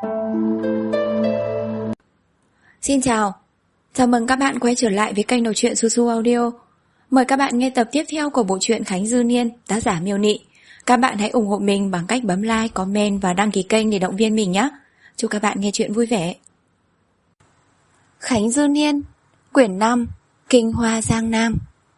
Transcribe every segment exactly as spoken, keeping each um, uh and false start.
Xin chào, chào mừng các bạn quay trở lại với kênh đọc truyện Su Su Audio. Mời các bạn nghe tập tiếp theo của bộ truyện Khánh Dư Niên, tác giả Miêu Nị. Các bạn hãy ủng hộ mình bằng cách bấm like, comment và đăng ký kênh để động viên mình nhé. Chúc các bạn nghe truyện vui vẻ. Khánh Dư Niên, quyển năm, Kinh Hoa Giang Nam.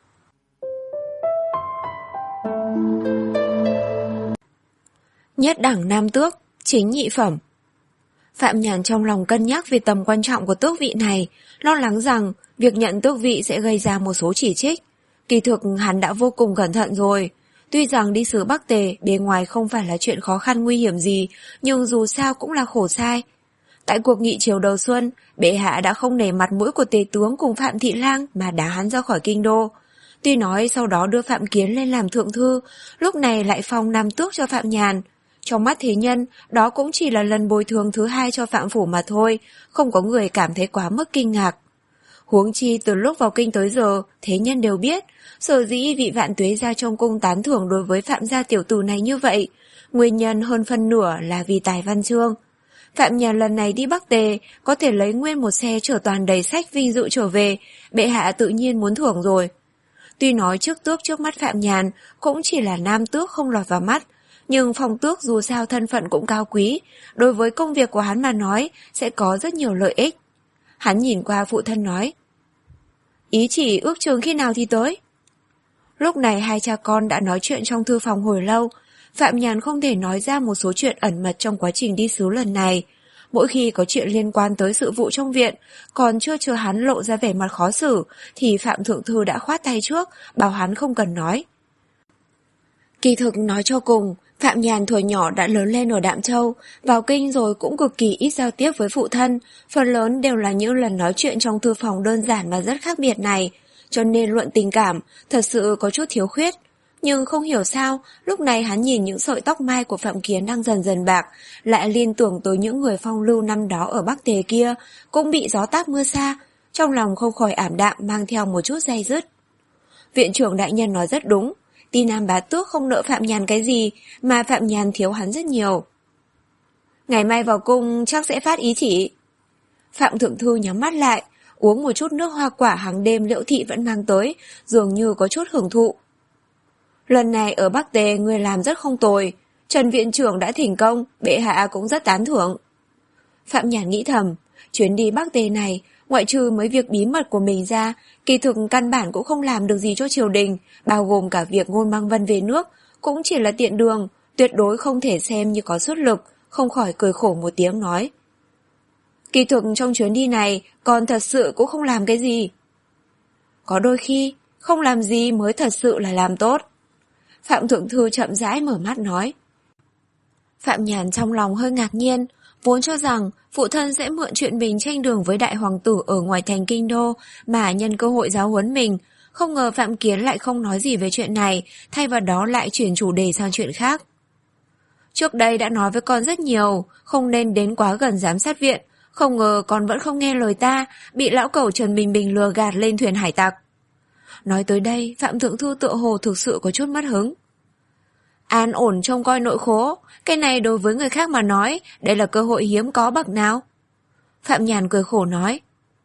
Nhất đẳng nam tước, chính nhị phẩm. Phạm Nhàn trong lòng cân nhắc về tầm quan trọng của tước vị này, lo lắng rằng việc nhận tước vị sẽ gây ra một số chỉ trích. Kỳ thực hắn đã vô cùng cẩn thận rồi. Tuy rằng đi xứ Bắc Tề bề ngoài không phải là chuyện khó khăn nguy hiểm gì, nhưng dù sao cũng là khổ sai. Tại cuộc nghị triều đầu xuân, bệ hạ đã không nể mặt mũi của tề tướng cùng Phạm Thị Lang mà đá hắn ra khỏi kinh đô. Tuy nói sau đó đưa Phạm Kiến lên làm thượng thư, lúc này lại phong nam tước cho Phạm Nhàn. Trong mắt thế nhân, đó cũng chỉ là lần bồi thường thứ hai cho Phạm Phủ mà thôi, không có người cảm thấy quá mức kinh ngạc. Huống chi từ lúc vào kinh tới giờ, thế nhân đều biết, sở dĩ vị Vạn Tuế gia trong cung tán thưởng đối với Phạm gia tiểu tử này như vậy. Nguyên nhân hơn phân nửa là vì tài văn chương. Phạm Nhàn lần này đi Bắc Tề, có thể lấy nguyên một xe chở toàn đầy sách vinh dự trở về, bệ hạ tự nhiên muốn thưởng rồi. Tuy nói chức tước trước mắt Phạm Nhàn cũng chỉ là nam tước không lọt vào mắt, nhưng phong tước dù sao thân phận cũng cao quý, đối với công việc của hắn mà nói sẽ có rất nhiều lợi ích. Hắn nhìn qua phụ thân nói, ý chỉ ước chừng khi nào thì tới. Lúc này hai cha con đã nói chuyện trong thư phòng hồi lâu. Phạm Nhàn không thể nói ra một số chuyện ẩn mật trong quá trình đi xứ lần này. Mỗi khi có chuyện liên quan tới sự vụ trong viện, còn chưa chờ hắn lộ ra vẻ mặt khó xử, thì Phạm Thượng Thư đã khoát tay trước, bảo hắn không cần nói. Kỳ thực nói cho cùng, Phạm Nhàn thuở nhỏ đã lớn lên ở Đạm Châu, vào kinh rồi cũng cực kỳ ít giao tiếp với phụ thân, phần lớn đều là những lần nói chuyện trong thư phòng đơn giản và rất khác biệt này, cho nên luận tình cảm thật sự có chút thiếu khuyết. Nhưng không hiểu sao, lúc này hắn nhìn những sợi tóc mai của Phạm Kiến đang dần dần bạc, lại liên tưởng tới những người phong lưu năm đó ở Bắc Tề kia, cũng bị gió táp mưa xa, trong lòng không khỏi ảm đạm mang theo một chút day dứt. Viện trưởng đại nhân nói rất đúng, Ti Nam bá tước không nợ Phạm Nhàn cái gì, mà Phạm Nhàn thiếu hắn rất nhiều. Ngày mai vào cung chắc sẽ phát ý chỉ. Phạm Thượng Thư nhắm mắt lại, uống một chút nước hoa quả hàng đêm Liễu Thị vẫn mang tới, dường như có chút hưởng thụ. Lần này ở Bắc Tề người làm rất không tồi, Trần viện trưởng đã thỉnh công, bệ hạ cũng rất tán thưởng. Phạm Nhàn nghĩ thầm, chuyến đi Bắc Tề này, ngoại trừ mấy việc bí mật của mình ra, kỳ thực căn bản cũng không làm được gì cho triều đình, bao gồm cả việc Ngôn Băng Vân về nước, cũng chỉ là tiện đường, tuyệt đối không thể xem như có xuất lực, không khỏi cười khổ một tiếng nói. Kỳ thực trong chuyến đi này, còn thật sự cũng không làm cái gì. Có đôi khi, không làm gì mới thật sự là làm tốt. Phạm Thượng Thư chậm rãi mở mắt nói. Phạm Nhàn trong lòng hơi ngạc nhiên, vốn cho rằng phụ thân sẽ mượn chuyện mình tranh đường với đại hoàng tử ở ngoài thành kinh đô mà nhân cơ hội giáo huấn mình, không ngờ Phạm Kiến lại không nói gì về chuyện này, thay vào đó lại chuyển chủ đề sang chuyện khác. Trước đây đã nói với con rất nhiều, không nên đến quá gần giám sát viện, không ngờ con vẫn không nghe lời ta, bị lão cẩu Trần Bình Bình lừa gạt lên thuyền hải tặc. Nói tới đây, Phạm Thượng Thư tựa hồ thực sự có chút mất hứng. An ổn trông coi nội khố, cái này đối với người khác mà nói, đây là cơ hội hiếm có bậc nào. Phạm Nhàn cười khổ nói.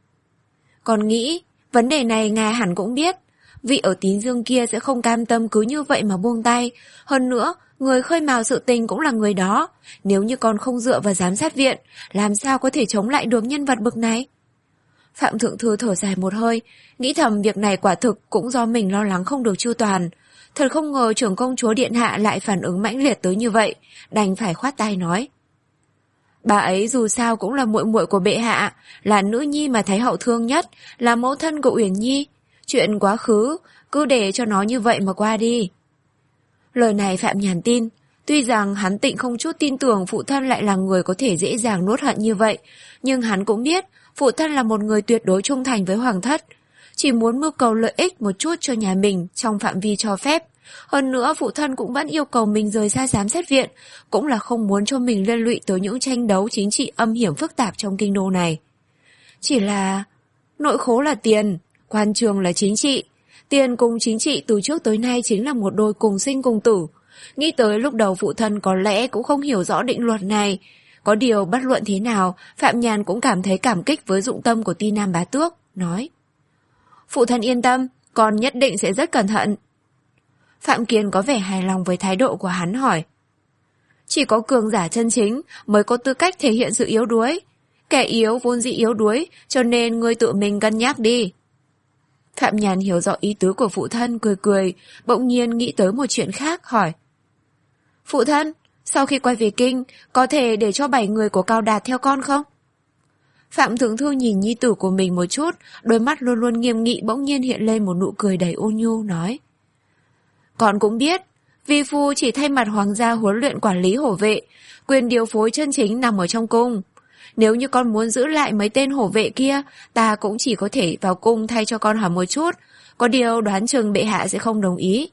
Con nghĩ, vấn đề này ngài hẳn cũng biết, vị ở Tín Dương kia sẽ không cam tâm cứ như vậy mà buông tay. Hơn nữa, người khơi mào sự tình cũng là người đó. Nếu như con không dựa vào giám sát viện, làm sao có thể chống lại được nhân vật bậc này? Phạm Thượng Thư thở dài một hơi, nghĩ thầm việc này quả thực cũng do mình lo lắng không được chu toàn. Thật không ngờ trưởng công chúa điện hạ lại phản ứng mãnh liệt tới như vậy, đành phải khoát tay nói. Bà ấy dù sao cũng là muội muội của bệ hạ, là nữ nhi mà Thái hậu thương nhất, là mẫu thân của Uyển Nhi. Chuyện quá khứ, cứ để cho nó như vậy mà qua đi. Lời này Phạm Nhàn tin, tuy rằng hắn tịnh không chút tin tưởng phụ thân lại là người có thể dễ dàng nuốt hận như vậy, nhưng hắn cũng biết phụ thân là một người tuyệt đối trung thành với hoàng thất, chỉ muốn mưu cầu lợi ích một chút cho nhà mình trong phạm vi cho phép. Hơn nữa phụ thân cũng vẫn yêu cầu mình rời xa giám sát viện, cũng là không muốn cho mình liên lụy tới những tranh đấu chính trị âm hiểm phức tạp trong kinh đô này. Chỉ là nội khố là tiền, quan trường là chính trị. Tiền cùng chính trị từ trước tới nay chính là một đôi cùng sinh cùng tử. Nghĩ tới lúc đầu phụ thân có lẽ cũng không hiểu rõ định luật này, Có điều bất luận thế nào, Phạm Nhàn cũng cảm thấy cảm kích với dụng tâm của Ti Nam Bá Tước, nói: Phụ thân yên tâm, con nhất định sẽ rất cẩn thận. Phạm Kiên có vẻ hài lòng với thái độ của hắn, hỏi: Chỉ có cường giả chân chính mới có tư cách thể hiện sự yếu đuối. Kẻ yếu vốn dĩ yếu đuối, cho nên ngươi tự mình cân nhắc đi. Phạm Nhàn hiểu rõ ý tứ của phụ thân, cười cười, bỗng nhiên nghĩ tới một chuyện khác, hỏi: Phụ thân, sau khi quay về kinh, có thể để cho bảy người của Cao Đạt theo con không? Phạm Thượng Thư nhìn nhi tử của mình một chút, đôi mắt luôn luôn nghiêm nghị bỗng nhiên hiện lên một nụ cười đầy ôn nhu, nói: Con cũng biết, vi phu chỉ thay mặt hoàng gia huấn luyện quản lý hổ vệ, quyền điều phối chân chính nằm ở trong cung. Nếu như con muốn giữ lại mấy tên hổ vệ kia, ta cũng chỉ có thể vào cung thay cho con hỏi một chút, có điều đoán chừng bệ hạ sẽ không đồng ý.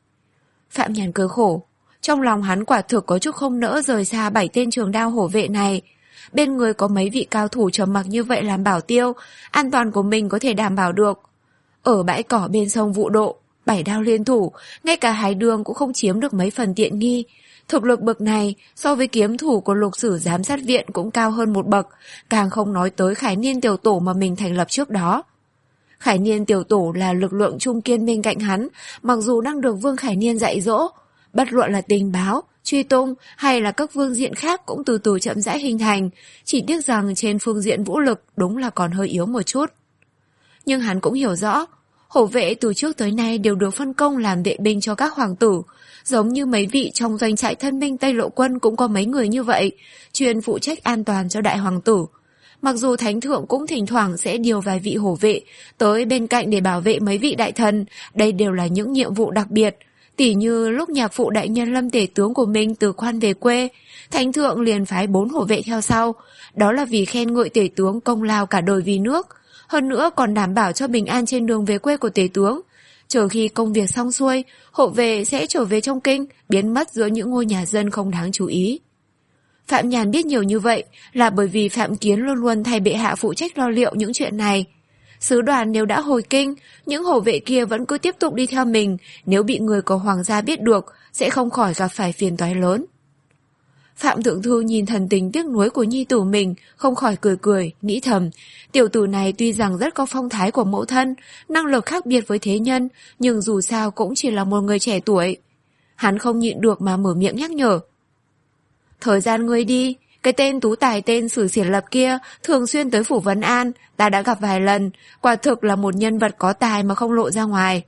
Phạm Nhàn cười khổ, trong lòng hắn quả thực có chút không nỡ rời xa bảy tên trường đao hổ vệ này. Bên người có mấy vị cao thủ trầm mặc như vậy làm bảo tiêu, an toàn của mình có thể đảm bảo được. Ở bãi cỏ bên sông Vụ Độ, bảy đao liên thủ, ngay cả Hải Đường cũng không chiếm được mấy phần tiện nghi. Thực lực bậc này so với kiếm thủ của Lục Sử giám sát viện cũng cao hơn một bậc, càng không nói tới Khải Niên tiểu tổ mà mình thành lập trước đó. Khải Niên tiểu tổ là lực lượng trung kiên bên cạnh hắn, mặc dù đang được Vương Khải Niên dạy dỗ, bất luận là tình báo, truy tung hay là các phương diện khác cũng từ từ chậm rãi hình thành, chỉ tiếc rằng trên phương diện vũ lực đúng là còn hơi yếu một chút. Nhưng hắn cũng hiểu rõ, hổ vệ từ trước tới nay đều được phân công làm vệ binh cho các hoàng tử, giống như mấy vị trong doanh trại thân binh Tây Lộ Quân cũng có mấy người như vậy, chuyên phụ trách an toàn cho đại hoàng tử. Mặc dù thánh thượng cũng thỉnh thoảng sẽ điều vài vị hổ vệ tới bên cạnh để bảo vệ mấy vị đại thần, đây đều là những nhiệm vụ đặc biệt. Tỉ như lúc nhạc phụ đại nhân Lâm tể tướng của mình từ quan về quê, thánh thượng liền phái bốn hổ vệ theo sau, đó là vì khen ngợi tể tướng công lao cả đời vì nước, hơn nữa còn đảm bảo cho bình an trên đường về quê của tể tướng. Chờ khi công việc xong xuôi, hộ vệ sẽ trở về trong kinh, biến mất giữa những ngôi nhà dân không đáng chú ý. Phạm Nhàn biết nhiều như vậy là bởi vì Phạm Kiến luôn luôn thay bệ hạ phụ trách lo liệu những chuyện này. Sứ đoàn nếu đã hồi kinh, những hổ vệ kia vẫn cứ tiếp tục đi theo mình, nếu bị người của hoàng gia biết được, sẽ không khỏi gặp phải phiền toái lớn. Phạm Thượng Thư nhìn thần tình tiếc nuối của nhi tử mình, không khỏi cười cười, nghĩ thầm, tiểu tử này tuy rằng rất có phong thái của mẫu thân, năng lực khác biệt với thế nhân, nhưng dù sao cũng chỉ là một người trẻ tuổi. Hắn không nhịn được mà mở miệng nhắc nhở. Thời gian ngươi đi, cái tên tú tài tên Sử Xiển Lập kia thường xuyên tới phủ Vấn An, ta đã gặp vài lần, quả thực là một nhân vật có tài mà không lộ ra ngoài.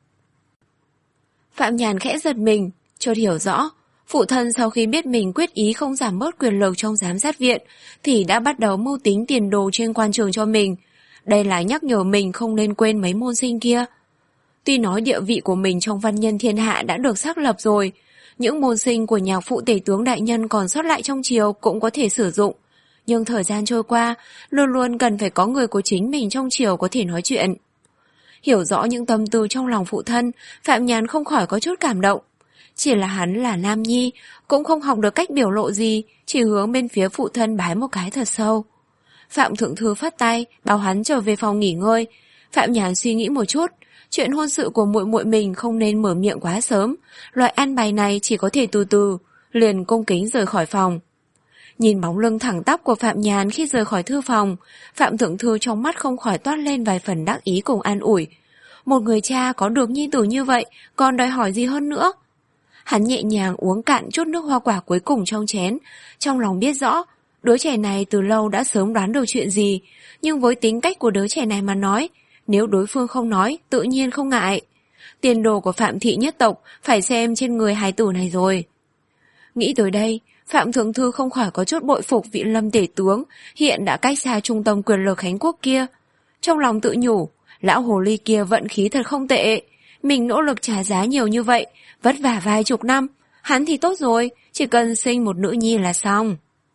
Phạm Nhàn khẽ giật mình, chợt hiểu rõ, phụ thân sau khi biết mình quyết ý không giảm bớt quyền lực trong giám sát viện, thì đã bắt đầu mưu tính tiền đồ trên quan trường cho mình. Đây là nhắc nhở mình không nên quên mấy môn sinh kia. Tuy nói địa vị của mình trong văn nhân thiên hạ đã được xác lập rồi, những môn sinh của nhạc phụ tể tướng đại nhân còn sót lại trong triều cũng có thể sử dụng. Nhưng thời gian trôi qua, luôn luôn cần phải có người của chính mình trong triều có thể nói chuyện. Hiểu rõ những tâm tư trong lòng phụ thân, Phạm Nhàn không khỏi có chút cảm động. Chỉ là hắn là nam nhi, cũng không học được cách biểu lộ gì, chỉ hướng bên phía phụ thân bái một cái thật sâu. Phạm Thượng Thư phất tay, bảo hắn trở về phòng nghỉ ngơi. Phạm Nhàn suy nghĩ một chút, chuyện hôn sự của muội muội mình không nên mở miệng quá sớm, loại an bài này chỉ có thể từ từ, liền cung kính rời khỏi phòng. Nhìn bóng lưng thẳng tắp của Phạm Nhàn khi rời khỏi thư phòng, Phạm Thượng Thư trong mắt không khỏi toát lên vài phần đắc ý cùng an ủi. Một người cha có được nhi tử như vậy, còn đòi hỏi gì hơn nữa? Hắn nhẹ nhàng uống cạn chút nước hoa quả cuối cùng trong chén, trong lòng biết rõ, đứa trẻ này từ lâu đã sớm đoán được chuyện gì, nhưng với tính cách của đứa trẻ này mà nói, nếu đối phương không nói, tự nhiên không ngại. Tiền đồ của Phạm thị nhất tộc phải xem trên người hài tử này rồi. Nghĩ tới đây, Phạm Thượng Thư không khỏi có chút bội phục vị Lâm tể tướng hiện đã cách xa trung tâm quyền lực Khánh Quốc kia. Trong lòng tự nhủ, lão hồ ly kia vận khí thật không tệ. Mình nỗ lực trả giá nhiều như vậy, vất vả vài chục năm, hắn thì tốt rồi, chỉ cần sinh một nữ nhi là xong.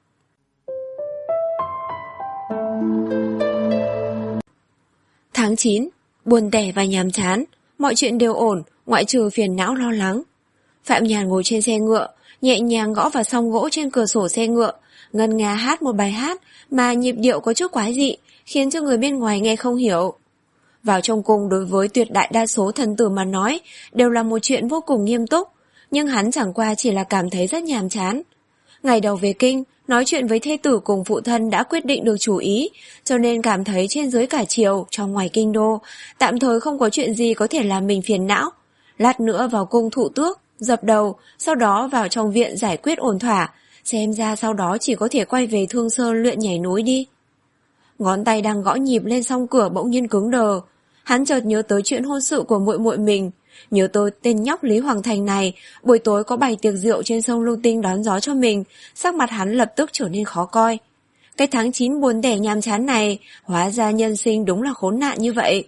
Tháng chín, buồn tẻ và nhàm chán, mọi chuyện đều ổn, ngoại trừ phiền não lo lắng. Phạm Nhàn ngồi trên xe ngựa, nhẹ nhàng gõ vào song gỗ trên cửa sổ xe ngựa, ngân nga hát một bài hát mà nhịp điệu có chút quái dị, khiến cho người bên ngoài nghe không hiểu. Vào trong cung đối với tuyệt đại đa số thần tử mà nói đều là một chuyện vô cùng nghiêm túc, nhưng hắn chẳng qua chỉ là cảm thấy rất nhàm chán. Ngày đầu về kinh, nói chuyện với thê tử cùng phụ thân đã quyết định được chủ ý, cho nên cảm thấy trên dưới cả triều, trong ngoài kinh đô, tạm thời không có chuyện gì có thể làm mình phiền não. Lát nữa vào cung thụ tước, dập đầu, sau đó vào trong viện giải quyết ổn thỏa, xem ra sau đó chỉ có thể quay về Thương Sơn luyện nhảy núi đi. Ngón tay đang gõ nhịp lên song cửa bỗng nhiên cứng đờ. Hắn chợt nhớ tới chuyện hôn sự của muội muội mình, nhớ tới tên nhóc Lý Hoàng Thành này, buổi tối có bày tiệc rượu trên sông Lưu Tinh đón gió cho mình, sắc mặt hắn lập tức trở nên khó coi. Cái tháng chín buồn tẻ nhàm chán này, hóa ra nhân sinh đúng là khốn nạn như vậy.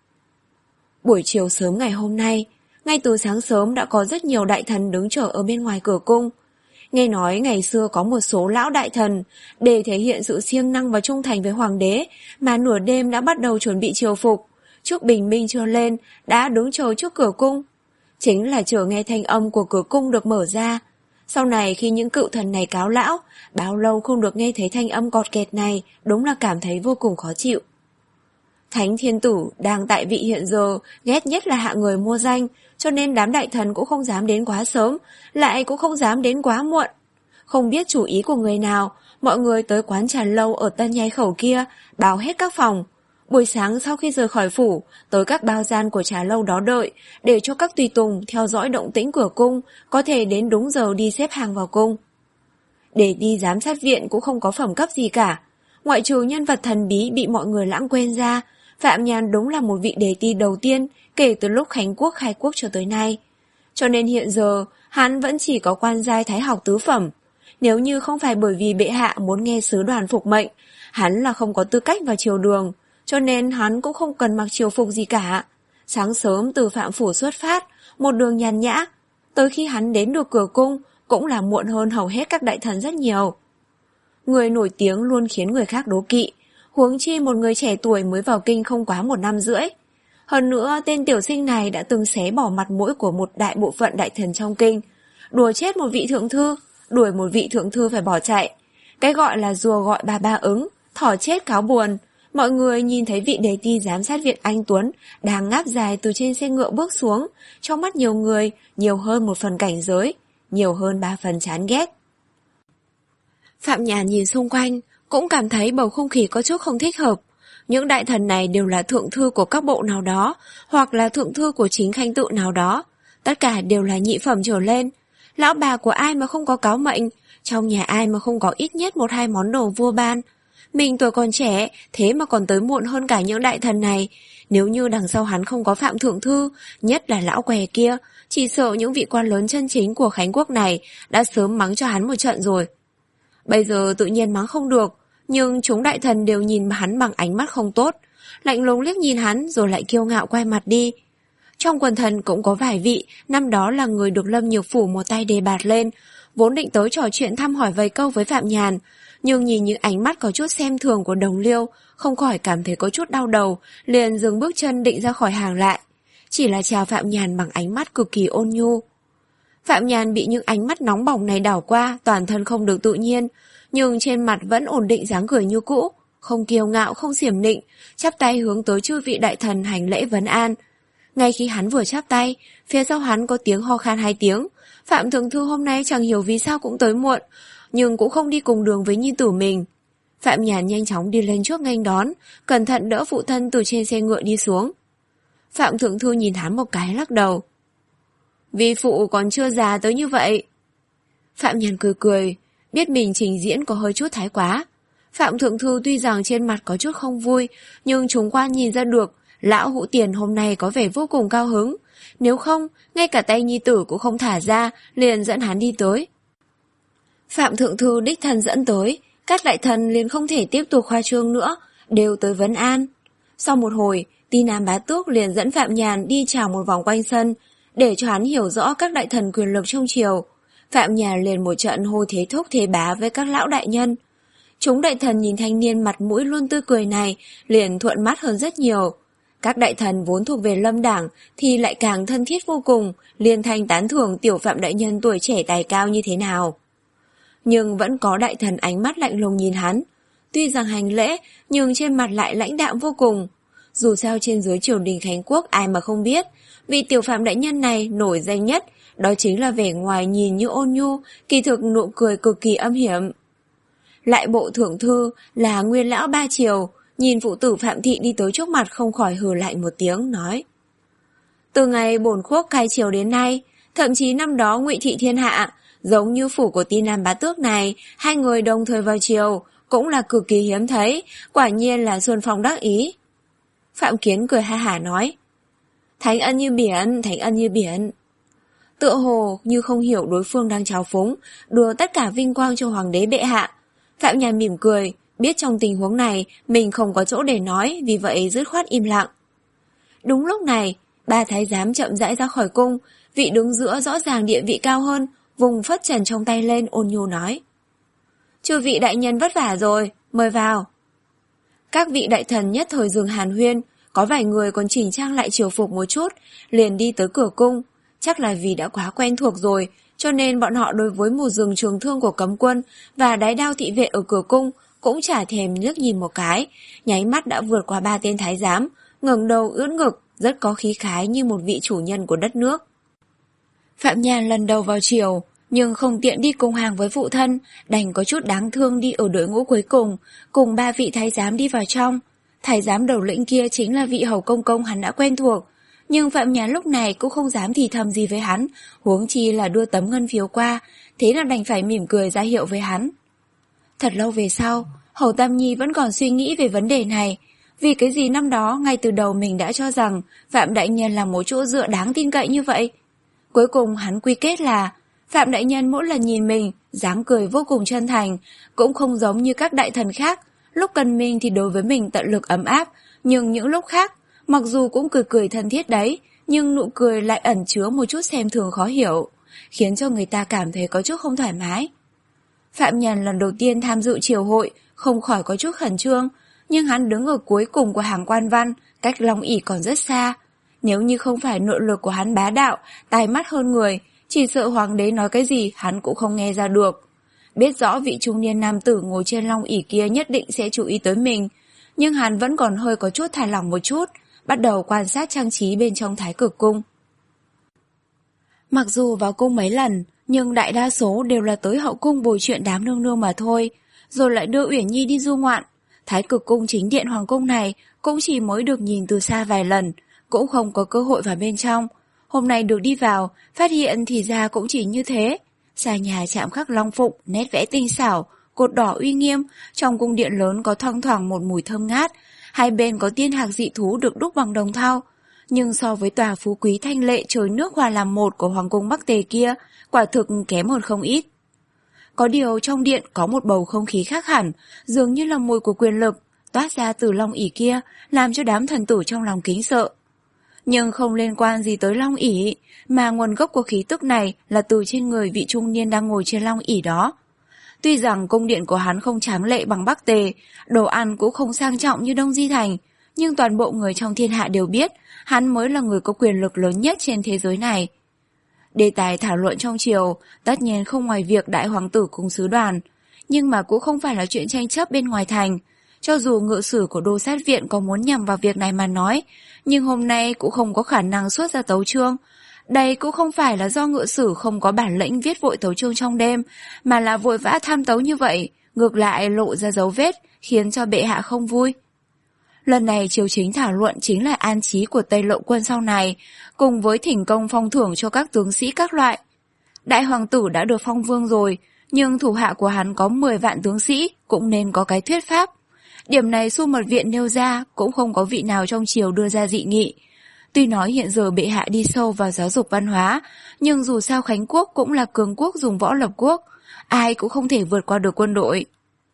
Buổi chiều sớm ngày hôm nay, ngay từ sáng sớm đã có rất nhiều đại thần đứng chờ ở bên ngoài cửa cung. Nghe nói ngày xưa có một số lão đại thần, để thể hiện sự siêng năng và trung thành với hoàng đế, mà nửa đêm đã bắt đầu chuẩn bị triều phục. Trước bình minh chưa lên, đã đứng chờ trước cửa cung. Chính là chờ nghe thanh âm của cửa cung được mở ra. Sau này khi những cựu thần này cáo lão, bao lâu không được nghe thấy thanh âm cọt kẹt này, đúng là cảm thấy vô cùng khó chịu. Thánh thiên tử đang tại vị hiện giờ, ghét nhất là hạ người mua danh, cho nên đám đại thần cũng không dám đến quá sớm, lại cũng không dám đến quá muộn. Không biết chủ ý của người nào, mọi người tới quán trà lâu ở Tân Nhai Khẩu kia, báo hết các phòng. Buổi sáng sau khi rời khỏi phủ, tới các bao gian của trà lâu đó đợi, để cho các tùy tùng theo dõi động tĩnh cửa cung, có thể đến đúng giờ đi xếp hàng vào cung. Để đi giám sát viện cũng không có phẩm cấp gì cả. Ngoại trừ nhân vật thần bí bị mọi người lãng quên ra, Phạm Nhàn đúng là một vị đề ti đầu tiên kể từ lúc Khánh Quốc khai quốc cho tới nay. Cho nên hiện giờ, hắn vẫn chỉ có quan giai thái học tứ phẩm. Nếu như không phải bởi vì bệ hạ muốn nghe sứ đoàn phục mệnh, hắn là không có tư cách vào triều đường, cho nên hắn cũng không cần mặc triều phục gì cả. Sáng sớm từ Phạm Phủ xuất phát, một đường nhàn nhã, tới khi hắn đến được cửa cung cũng là muộn hơn hầu hết các đại thần rất nhiều. Người nổi tiếng luôn khiến người khác đố kỵ, huống chi một người trẻ tuổi mới vào kinh không quá một năm rưỡi. Hơn nữa, tên tiểu sinh này đã từng xé bỏ mặt mũi của một đại bộ phận đại thần trong kinh, đùa chết một vị thượng thư, đuổi một vị thượng thư phải bỏ chạy. Cái gọi là rùa gọi bà ba ứng, thỏ chết cáo buồn. Mọi người nhìn thấy vị đề ti giám sát viện anh Tuấn đang ngáp dài từ trên xe ngựa bước xuống, trong mắt nhiều người, nhiều hơn một phần cảnh giới, nhiều hơn ba phần chán ghét. Phạm Nhàn nhìn xung quanh, cũng cảm thấy bầu không khí có chút không thích hợp. Những đại thần này đều là thượng thư của các bộ nào đó, hoặc là thượng thư của chính khanh tự nào đó. Tất cả đều là nhị phẩm trở lên. Lão bà của ai mà không có cáo mệnh, trong nhà ai mà không có ít nhất một hai món đồ vua ban. Mình tuổi còn trẻ, thế mà còn tới muộn hơn cả những đại thần này. Nếu như đằng sau hắn không có Phạm Thượng Thư, nhất là lão què kia, chỉ sợ những vị quan lớn chân chính của Khánh Quốc này đã sớm mắng cho hắn một trận rồi. Bây giờ tự nhiên mắng không được, nhưng chúng đại thần đều nhìn hắn bằng ánh mắt không tốt, lạnh lùng liếc nhìn hắn rồi lại kiêu ngạo quay mặt đi. Trong quần thần cũng có vài vị, năm đó là người được Lâm Nhược Phủ một tay đề bạt lên, vốn định tới trò chuyện thăm hỏi vài câu với Phạm Nhàn, nhưng nhìn những ánh mắt có chút xem thường của đồng liêu, không khỏi cảm thấy có chút đau đầu, liền dừng bước chân định ra khỏi hàng lại. Chỉ là chào Phạm Nhàn bằng ánh mắt cực kỳ ôn nhu. Phạm Nhàn bị những ánh mắt nóng bỏng này đảo qua, toàn thân không được tự nhiên, nhưng trên mặt vẫn ổn định dáng cười như cũ, không kiêu ngạo, không xiểm nịnh, chắp tay hướng tới chư vị đại thần hành lễ vấn an. Ngay khi hắn vừa chắp tay, phía sau hắn có tiếng ho khan hai tiếng. Phạm Thượng Thư hôm nay chẳng hiểu vì sao cũng tới muộn, nhưng cũng không đi cùng đường với nhi tử mình. Phạm Nhàn nhanh chóng đi lên trước nghênh đón, cẩn thận đỡ phụ thân từ trên xe ngựa đi xuống. Phạm Thượng Thư nhìn hắn một cái lắc đầu. Vi phụ còn chưa già tới như vậy. Phạm Nhàn cười cười, biết mình trình diễn có hơi chút thái quá. Phạm Thượng Thư tuy rằng trên mặt có chút không vui, nhưng chúng quan nhìn ra được lão Hữu Tiền hôm nay có vẻ vô cùng cao hứng. Nếu không, ngay cả tay nhi tử cũng không thả ra, liền dẫn hắn đi tới. Phạm Thượng Thư đích thân dẫn tới, các đại thần liền không thể tiếp tục khoa trương nữa, đều tới vấn an. Sau một hồi, Ti Nam Bá Tước liền dẫn Phạm Nhàn đi chào một vòng quanh sân, để cho hắn hiểu rõ các đại thần quyền lực trong triều. Phạm Nhàn liền một trận hô thế thúc thế bá với các lão đại nhân. Chúng đại thần nhìn thanh niên mặt mũi luôn tươi cười này, liền thuận mắt hơn rất nhiều. Các đại thần vốn thuộc về Lâm Đảng thì lại càng thân thiết vô cùng, liên thanh tán thưởng tiểu Phạm đại nhân tuổi trẻ tài cao như thế nào. Nhưng vẫn có đại thần ánh mắt lạnh lùng nhìn hắn. Tuy rằng hành lễ, nhưng trên mặt lại lãnh đạm vô cùng. Dù sao trên dưới triều đình Khánh Quốc ai mà không biết, vị tiểu Phạm đại nhân này nổi danh nhất đó chính là vẻ ngoài nhìn như ôn nhu, kỳ thực nụ cười cực kỳ âm hiểm. Lại bộ thượng thư là Nguyên lão Ba Triều, nhìn phụ tử Phạm Thị đi tới trước mặt không khỏi hừ lạnh một tiếng, nói: Từ ngày bổn quốc cai triều đến nay, thậm chí năm đó Ngụy Thị thiên hạ, giống như phủ của Tin Nam Bá Tước này, hai người đồng thời vào triều, cũng là cực kỳ hiếm thấy, quả nhiên là xuân phong đắc ý. Phạm Kiến cười ha hả nói: Thánh ân như biển, thánh ân như biển. Tựa hồ như không hiểu đối phương đang trào phúng, đưa tất cả vinh quang cho hoàng đế bệ hạ. Phạm Nhàn mỉm cười, biết trong tình huống này mình không có chỗ để nói, vì vậy dứt khoát im lặng. Đúng lúc này, ba thái giám chậm rãi ra khỏi cung, vị đứng giữa rõ ràng địa vị cao hơn, vùng phất trần trong tay lên ôn nhu nói: Chư vị đại nhân vất vả rồi, mời vào. Các vị đại thần nhất thời dừng hàn huyên, có vài người còn chỉnh trang lại triều phục một chút, liền đi tới cửa cung. Chắc là vì đã quá quen thuộc rồi, cho nên bọn họ đối với mù rừng trường thương của cấm quân và đái đao thị vệ ở cửa cung cũng chả thèm liếc nhìn một cái, nháy mắt đã vượt qua ba tên thái giám, ngẩng đầu ưỡn ngực, rất có khí khái như một vị chủ nhân của đất nước. Phạm Nhàn lần đầu vào triều, nhưng không tiện đi cùng hàng với phụ thân, đành có chút đáng thương đi ở đội ngũ cuối cùng, cùng ba vị thái giám đi vào trong. Thái giám đầu lĩnh kia chính là vị hầu công công hắn đã quen thuộc, nhưng Phạm Nhàn lúc này cũng không dám thì thầm gì với hắn, huống chi là đưa tấm ngân phiếu qua, thế là đành phải mỉm cười ra hiệu với hắn. Thật lâu về sau, Hầu Tam Nhi vẫn còn suy nghĩ về vấn đề này, vì cái gì năm đó ngay từ đầu mình đã cho rằng Phạm Đại Nhân là một chỗ dựa đáng tin cậy như vậy. Cuối cùng hắn quy kết là Phạm Đại Nhân mỗi lần nhìn mình, dáng cười vô cùng chân thành, cũng không giống như các đại thần khác, lúc cần mình thì đối với mình tận lực ấm áp, nhưng những lúc khác, mặc dù cũng cười cười thân thiết đấy, nhưng nụ cười lại ẩn chứa một chút xem thường khó hiểu, khiến cho người ta cảm thấy có chút không thoải mái. Phạm Nhàn lần đầu tiên tham dự triều hội, không khỏi có chút khẩn trương, nhưng hắn đứng ở cuối cùng của hàng quan văn, cách Long ỷ còn rất xa. Nếu như không phải nội lực của hắn bá đạo, tai mắt hơn người, chỉ sợ hoàng đế nói cái gì hắn cũng không nghe ra được. Biết rõ vị trung niên nam tử ngồi trên Long ỷ kia nhất định sẽ chú ý tới mình, nhưng hắn vẫn còn hơi có chút thả lỏng một chút, bắt đầu quan sát trang trí bên trong Thái Cực Cung. Mặc dù vào cung mấy lần, nhưng đại đa số đều là tới hậu cung bồi chuyện đám nương nương mà thôi, rồi lại đưa Uyển Nhi đi du ngoạn. Thái Cực Cung chính điện hoàng cung này cũng chỉ mới được nhìn từ xa vài lần, cũng không có cơ hội vào bên trong. Hôm nay được đi vào, phát hiện thì ra cũng chỉ như thế. Xà nhà chạm khắc long phụng, nét vẽ tinh xảo, cột đỏ uy nghiêm, trong cung điện lớn có thoang thoảng một mùi thơm ngát, hai bên có tiên hạc dị thú được đúc bằng đồng thau. Nhưng so với tòa phú quý thanh lệ trời nước hòa làm một của hoàng cung Bắc Tề kia, quả thực kém hơn không ít. Có điều trong điện có một bầu không khí khác hẳn, dường như là mùi của quyền lực, toát ra từ Long ỷ kia, làm cho đám thần tử trong lòng kính sợ. Nhưng không liên quan gì tới Long ỷ, mà nguồn gốc của khí tức này là từ trên người vị trung niên đang ngồi trên Long ỷ đó. Tuy rằng cung điện của hắn không tráng lệ bằng Bắc Tề, đồ ăn cũng không sang trọng như Đông Di Thành, nhưng toàn bộ người trong thiên hạ đều biết hắn mới là người có quyền lực lớn nhất trên thế giới này. Đề tài thảo luận trong triều tất nhiên không ngoài việc đại hoàng tử cùng sứ đoàn, nhưng mà cũng không phải là chuyện tranh chấp bên ngoài thành. Cho dù ngự sử của đô sát viện có muốn nhằm vào việc này mà nói, nhưng hôm nay cũng không có khả năng xuất ra tấu chương. Đây cũng không phải là do ngự sử không có bản lĩnh viết vội tấu chương trong đêm, mà là vội vã tham tấu như vậy, ngược lại lộ ra dấu vết, khiến cho bệ hạ không vui. Lần này triều chính thảo luận chính là an trí của Tây Lộ quân sau này, cùng với thỉnh công phong thưởng cho các tướng sĩ các loại. Đại hoàng tử đã được phong vương rồi, nhưng thủ hạ của hắn có mười vạn tướng sĩ, cũng nên có cái thuyết pháp. Điểm này Xu Mật Viện nêu ra, cũng không có vị nào trong triều đưa ra dị nghị. Tuy nói hiện giờ bệ hạ đi sâu vào giáo dục văn hóa, nhưng dù sao Khánh Quốc cũng là cường quốc dùng võ lập quốc, ai cũng không thể vượt qua được quân đội.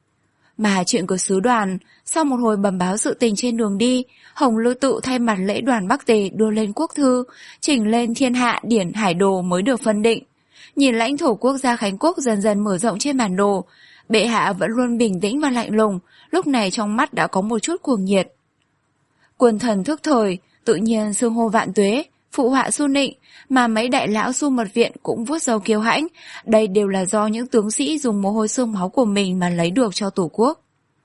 Mà chuyện của sứ đoàn, sau một hồi bẩm báo sự tình trên đường đi, Hồng Lư Tự thay mặt lễ đoàn Bắc Tề đưa lên quốc thư, chỉnh lên thiên hạ điển hải đồ mới được phân định. Nhìn lãnh thổ quốc gia Khánh Quốc dần dần mở rộng trên bản đồ, bệ hạ vẫn luôn bình tĩnh và lạnh lùng, lúc này trong mắt đã có một chút cuồng nhiệt. Quần thần thức thời, tự nhiên xưng hô vạn tuế, phụ họa Xu Nịnh, mà mấy đại lão Xu Mật Viện cũng vuốt râu kiêu hãnh, đây đều là do những tướng sĩ dùng mồ hôi xương máu của mình mà lấy được cho tổ quốc.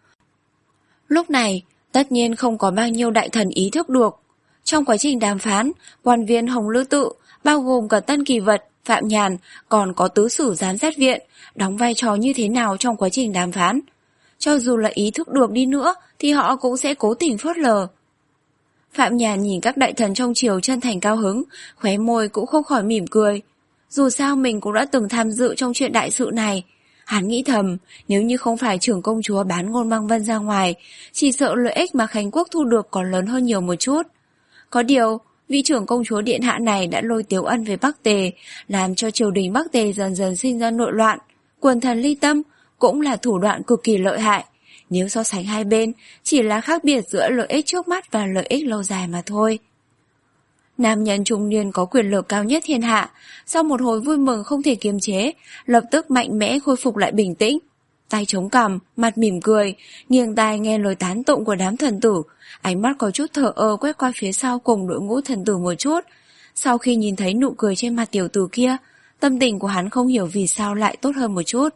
Lúc này, tất nhiên không có bao nhiêu đại thần ý thức được. Trong quá trình đàm phán, quan viên Hồng Lư Tự, bao gồm cả Tân Kỳ Vật, Phạm Nhàn còn có tứ sử giám sát viện, đóng vai trò như thế nào trong quá trình đàm phán? Cho dù là ý thức được đi nữa thì họ cũng sẽ cố tình phớt lờ. Phạm Nhàn nhìn các đại thần trong triều chân thành cao hứng, khóe môi cũng không khỏi mỉm cười. Dù sao mình cũng đã từng tham dự trong chuyện đại sự này. Hắn nghĩ thầm, nếu như không phải trưởng công chúa bán Ngôn Băng Vân ra ngoài, chỉ sợ lợi ích mà Khánh Quốc thu được còn lớn hơn nhiều một chút. Có điều, vị trưởng công chúa điện hạ này đã lôi Tiếu Ân về Bắc Tề, làm cho triều đình Bắc Tề dần dần sinh ra nội loạn. Quần thần ly tâm cũng là thủ đoạn cực kỳ lợi hại. Nếu so sánh hai bên, chỉ là khác biệt giữa lợi ích trước mắt và lợi ích lâu dài mà thôi. Nam nhân trung niên có quyền lực cao nhất thiên hạ, sau một hồi vui mừng không thể kiềm chế, lập tức mạnh mẽ khôi phục lại bình tĩnh. Tay chống cằm, mặt mỉm cười, nghiêng tai nghe lời tán tụng của đám thần tử, ánh mắt có chút thờ ơ quét qua phía sau cùng đội ngũ thần tử một chút. Sau khi nhìn thấy nụ cười trên mặt tiểu tử kia, tâm tình của hắn không hiểu vì sao lại tốt hơn một chút.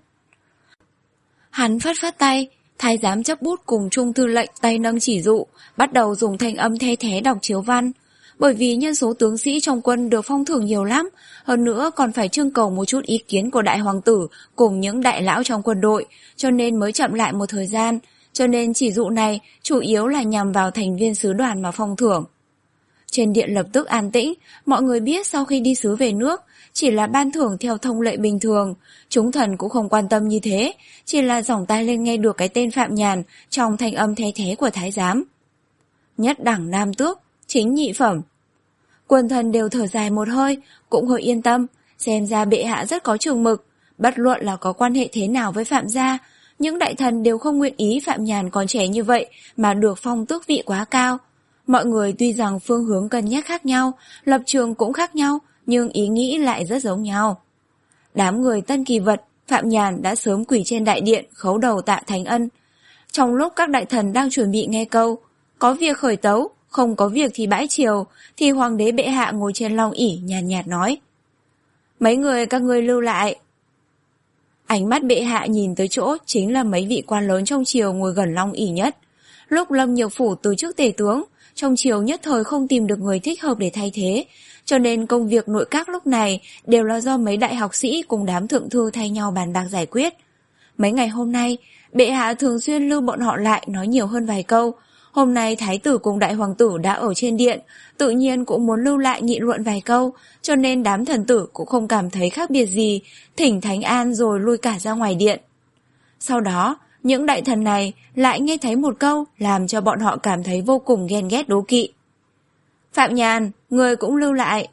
Hắn phất phất tay, thái giám chấp bút cùng trung thư lệnh tay nâng chỉ dụ, bắt đầu dùng thanh âm the thé đọc chiếu văn. Bởi vì nhân số tướng sĩ trong quân được phong thưởng nhiều lắm, hơn nữa còn phải trưng cầu một chút ý kiến của đại hoàng tử cùng những đại lão trong quân đội, cho nên mới chậm lại một thời gian, cho nên chỉ dụ này chủ yếu là nhằm vào thành viên sứ đoàn mà phong thưởng. Trên điện lập tức an tĩnh, mọi người biết sau khi đi sứ về nước, chỉ là ban thưởng theo thông lệ bình thường, chúng thần cũng không quan tâm như thế, chỉ là giỏng tai lên nghe được cái tên Phạm Nhàn trong thanh âm the thé của thái giám. Nhất đẳng nam tước, chính nhị phẩm. Quần thần đều thở dài một hơi, cũng hơi yên tâm, xem ra bệ hạ rất có chừng mực, bất luận là có quan hệ thế nào với Phạm gia, những đại thần đều không nguyện ý Phạm Nhàn còn trẻ như vậy mà được phong tước vị quá cao. Mọi người tuy rằng phương hướng cân nhắc khác nhau, lập trường cũng khác nhau, nhưng ý nghĩ lại rất giống nhau. Đám người Tân Kỳ Vật, Phạm Nhàn đã sớm quỳ trên đại điện khấu đầu tạ thánh ân. Trong lúc các đại thần đang chuẩn bị nghe câu có việc khởi tấu, không có việc thì bãi triều, thì hoàng đế bệ hạ ngồi trên long ỷ nhàn nhạt, nhạt nói: mấy người các ngươi lưu lại. Ánh mắt bệ hạ nhìn tới chỗ chính là mấy vị quan lớn trong triều ngồi gần long ỷ nhất. Lúc Lâm Nhược Phủ từ chức tể tướng, trong triều nhất thời không tìm được người thích hợp để thay thế, cho nên công việc nội các lúc này đều là do mấy đại học sĩ cùng đám thượng thư thay nhau bàn bạc giải quyết. Mấy ngày hôm nay, bệ hạ thường xuyên lưu bọn họ lại nói nhiều hơn vài câu. Hôm nay thái tử cùng đại hoàng tử đã ở trên điện, tự nhiên cũng muốn lưu lại nghị luận vài câu, cho nên đám thần tử cũng không cảm thấy khác biệt gì, thỉnh thánh an rồi lui cả ra ngoài điện. Sau đó, những đại thần này lại nghe thấy một câu làm cho bọn họ cảm thấy vô cùng ghen ghét đố kỵ. Phạm Nhàn, người cũng lưu lại.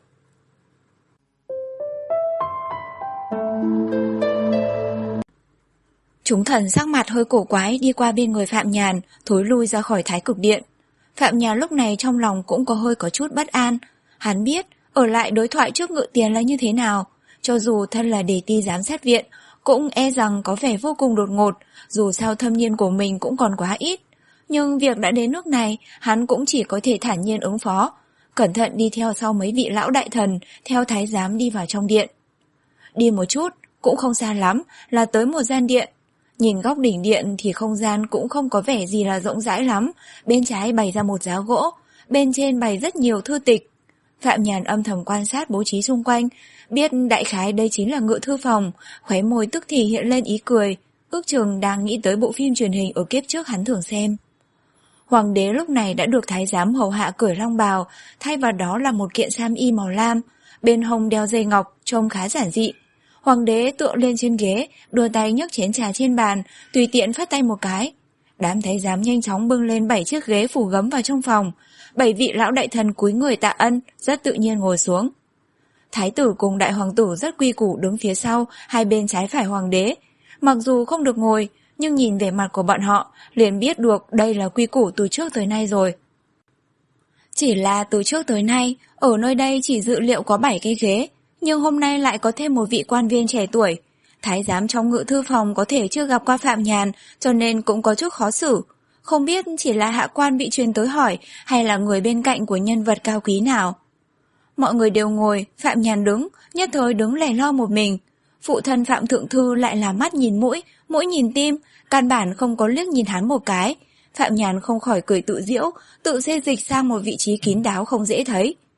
Chúng thần sắc mặt hơi cổ quái đi qua bên người Phạm Nhàn, thối lui ra khỏi thái cực điện. Phạm Nhàn lúc này trong lòng cũng có hơi có chút bất an. Hắn biết, ở lại đối thoại trước ngự tiền là như thế nào. Cho dù thân là đề ti giám sát viện, cũng e rằng có vẻ vô cùng đột ngột, dù sao thâm niên của mình cũng còn quá ít. Nhưng việc đã đến nước này, hắn cũng chỉ có thể thản nhiên ứng phó. Cẩn thận đi theo sau mấy vị lão đại thần, theo thái giám đi vào trong điện. Đi một chút, cũng không xa lắm, là tới một gian điện. Nhìn góc đỉnh điện thì không gian cũng không có vẻ gì là rộng rãi lắm, bên trái bày ra một giá gỗ, bên trên bày rất nhiều thư tịch. Phạm Nhàn âm thầm quan sát bố trí xung quanh, biết đại khái đây chính là ngự thư phòng, khóe môi tức thì hiện lên ý cười, ước chừng đang nghĩ tới bộ phim truyền hình ở kiếp trước hắn thường xem. Hoàng đế lúc này đã được thái giám hầu hạ cởi long bào, thay vào đó là một kiện sam y màu lam, bên hông đeo dây ngọc, trông khá giản dị. Hoàng đế tựa lên trên ghế, đưa tay nhấc chén trà trên bàn, tùy tiện phất tay một cái. Đám thái giám nhanh chóng bưng lên bảy chiếc ghế phủ gấm vào trong phòng. Bảy vị lão đại thần cúi người tạ ân, rất tự nhiên ngồi xuống. Thái tử cùng đại hoàng tử rất quy củ đứng phía sau, hai bên trái phải hoàng đế. Mặc dù không được ngồi, nhưng nhìn vẻ mặt của bọn họ, liền biết được đây là quy củ từ trước tới nay rồi. Chỉ là từ trước tới nay, ở nơi đây chỉ dự liệu có bảy cái ghế, nhưng hôm nay lại có thêm một vị quan viên trẻ tuổi. Thái giám trong ngự thư phòng có thể chưa gặp qua Phạm Nhàn, cho nên cũng có chút khó xử. Không biết chỉ là hạ quan bị truyền tới hỏi, hay là người bên cạnh của nhân vật cao quý nào. Mọi người đều ngồi, Phạm Nhàn đứng, nhất thời đứng lẻ loi một mình. Phụ thân Phạm Thượng Thư lại là mắt nhìn mũi, mũi nhìn tim, căn bản không có liếc nhìn hắn một cái. Phạm Nhàn không khỏi cười tự giễu, tự xê dịch sang một vị trí kín đáo không dễ thấy.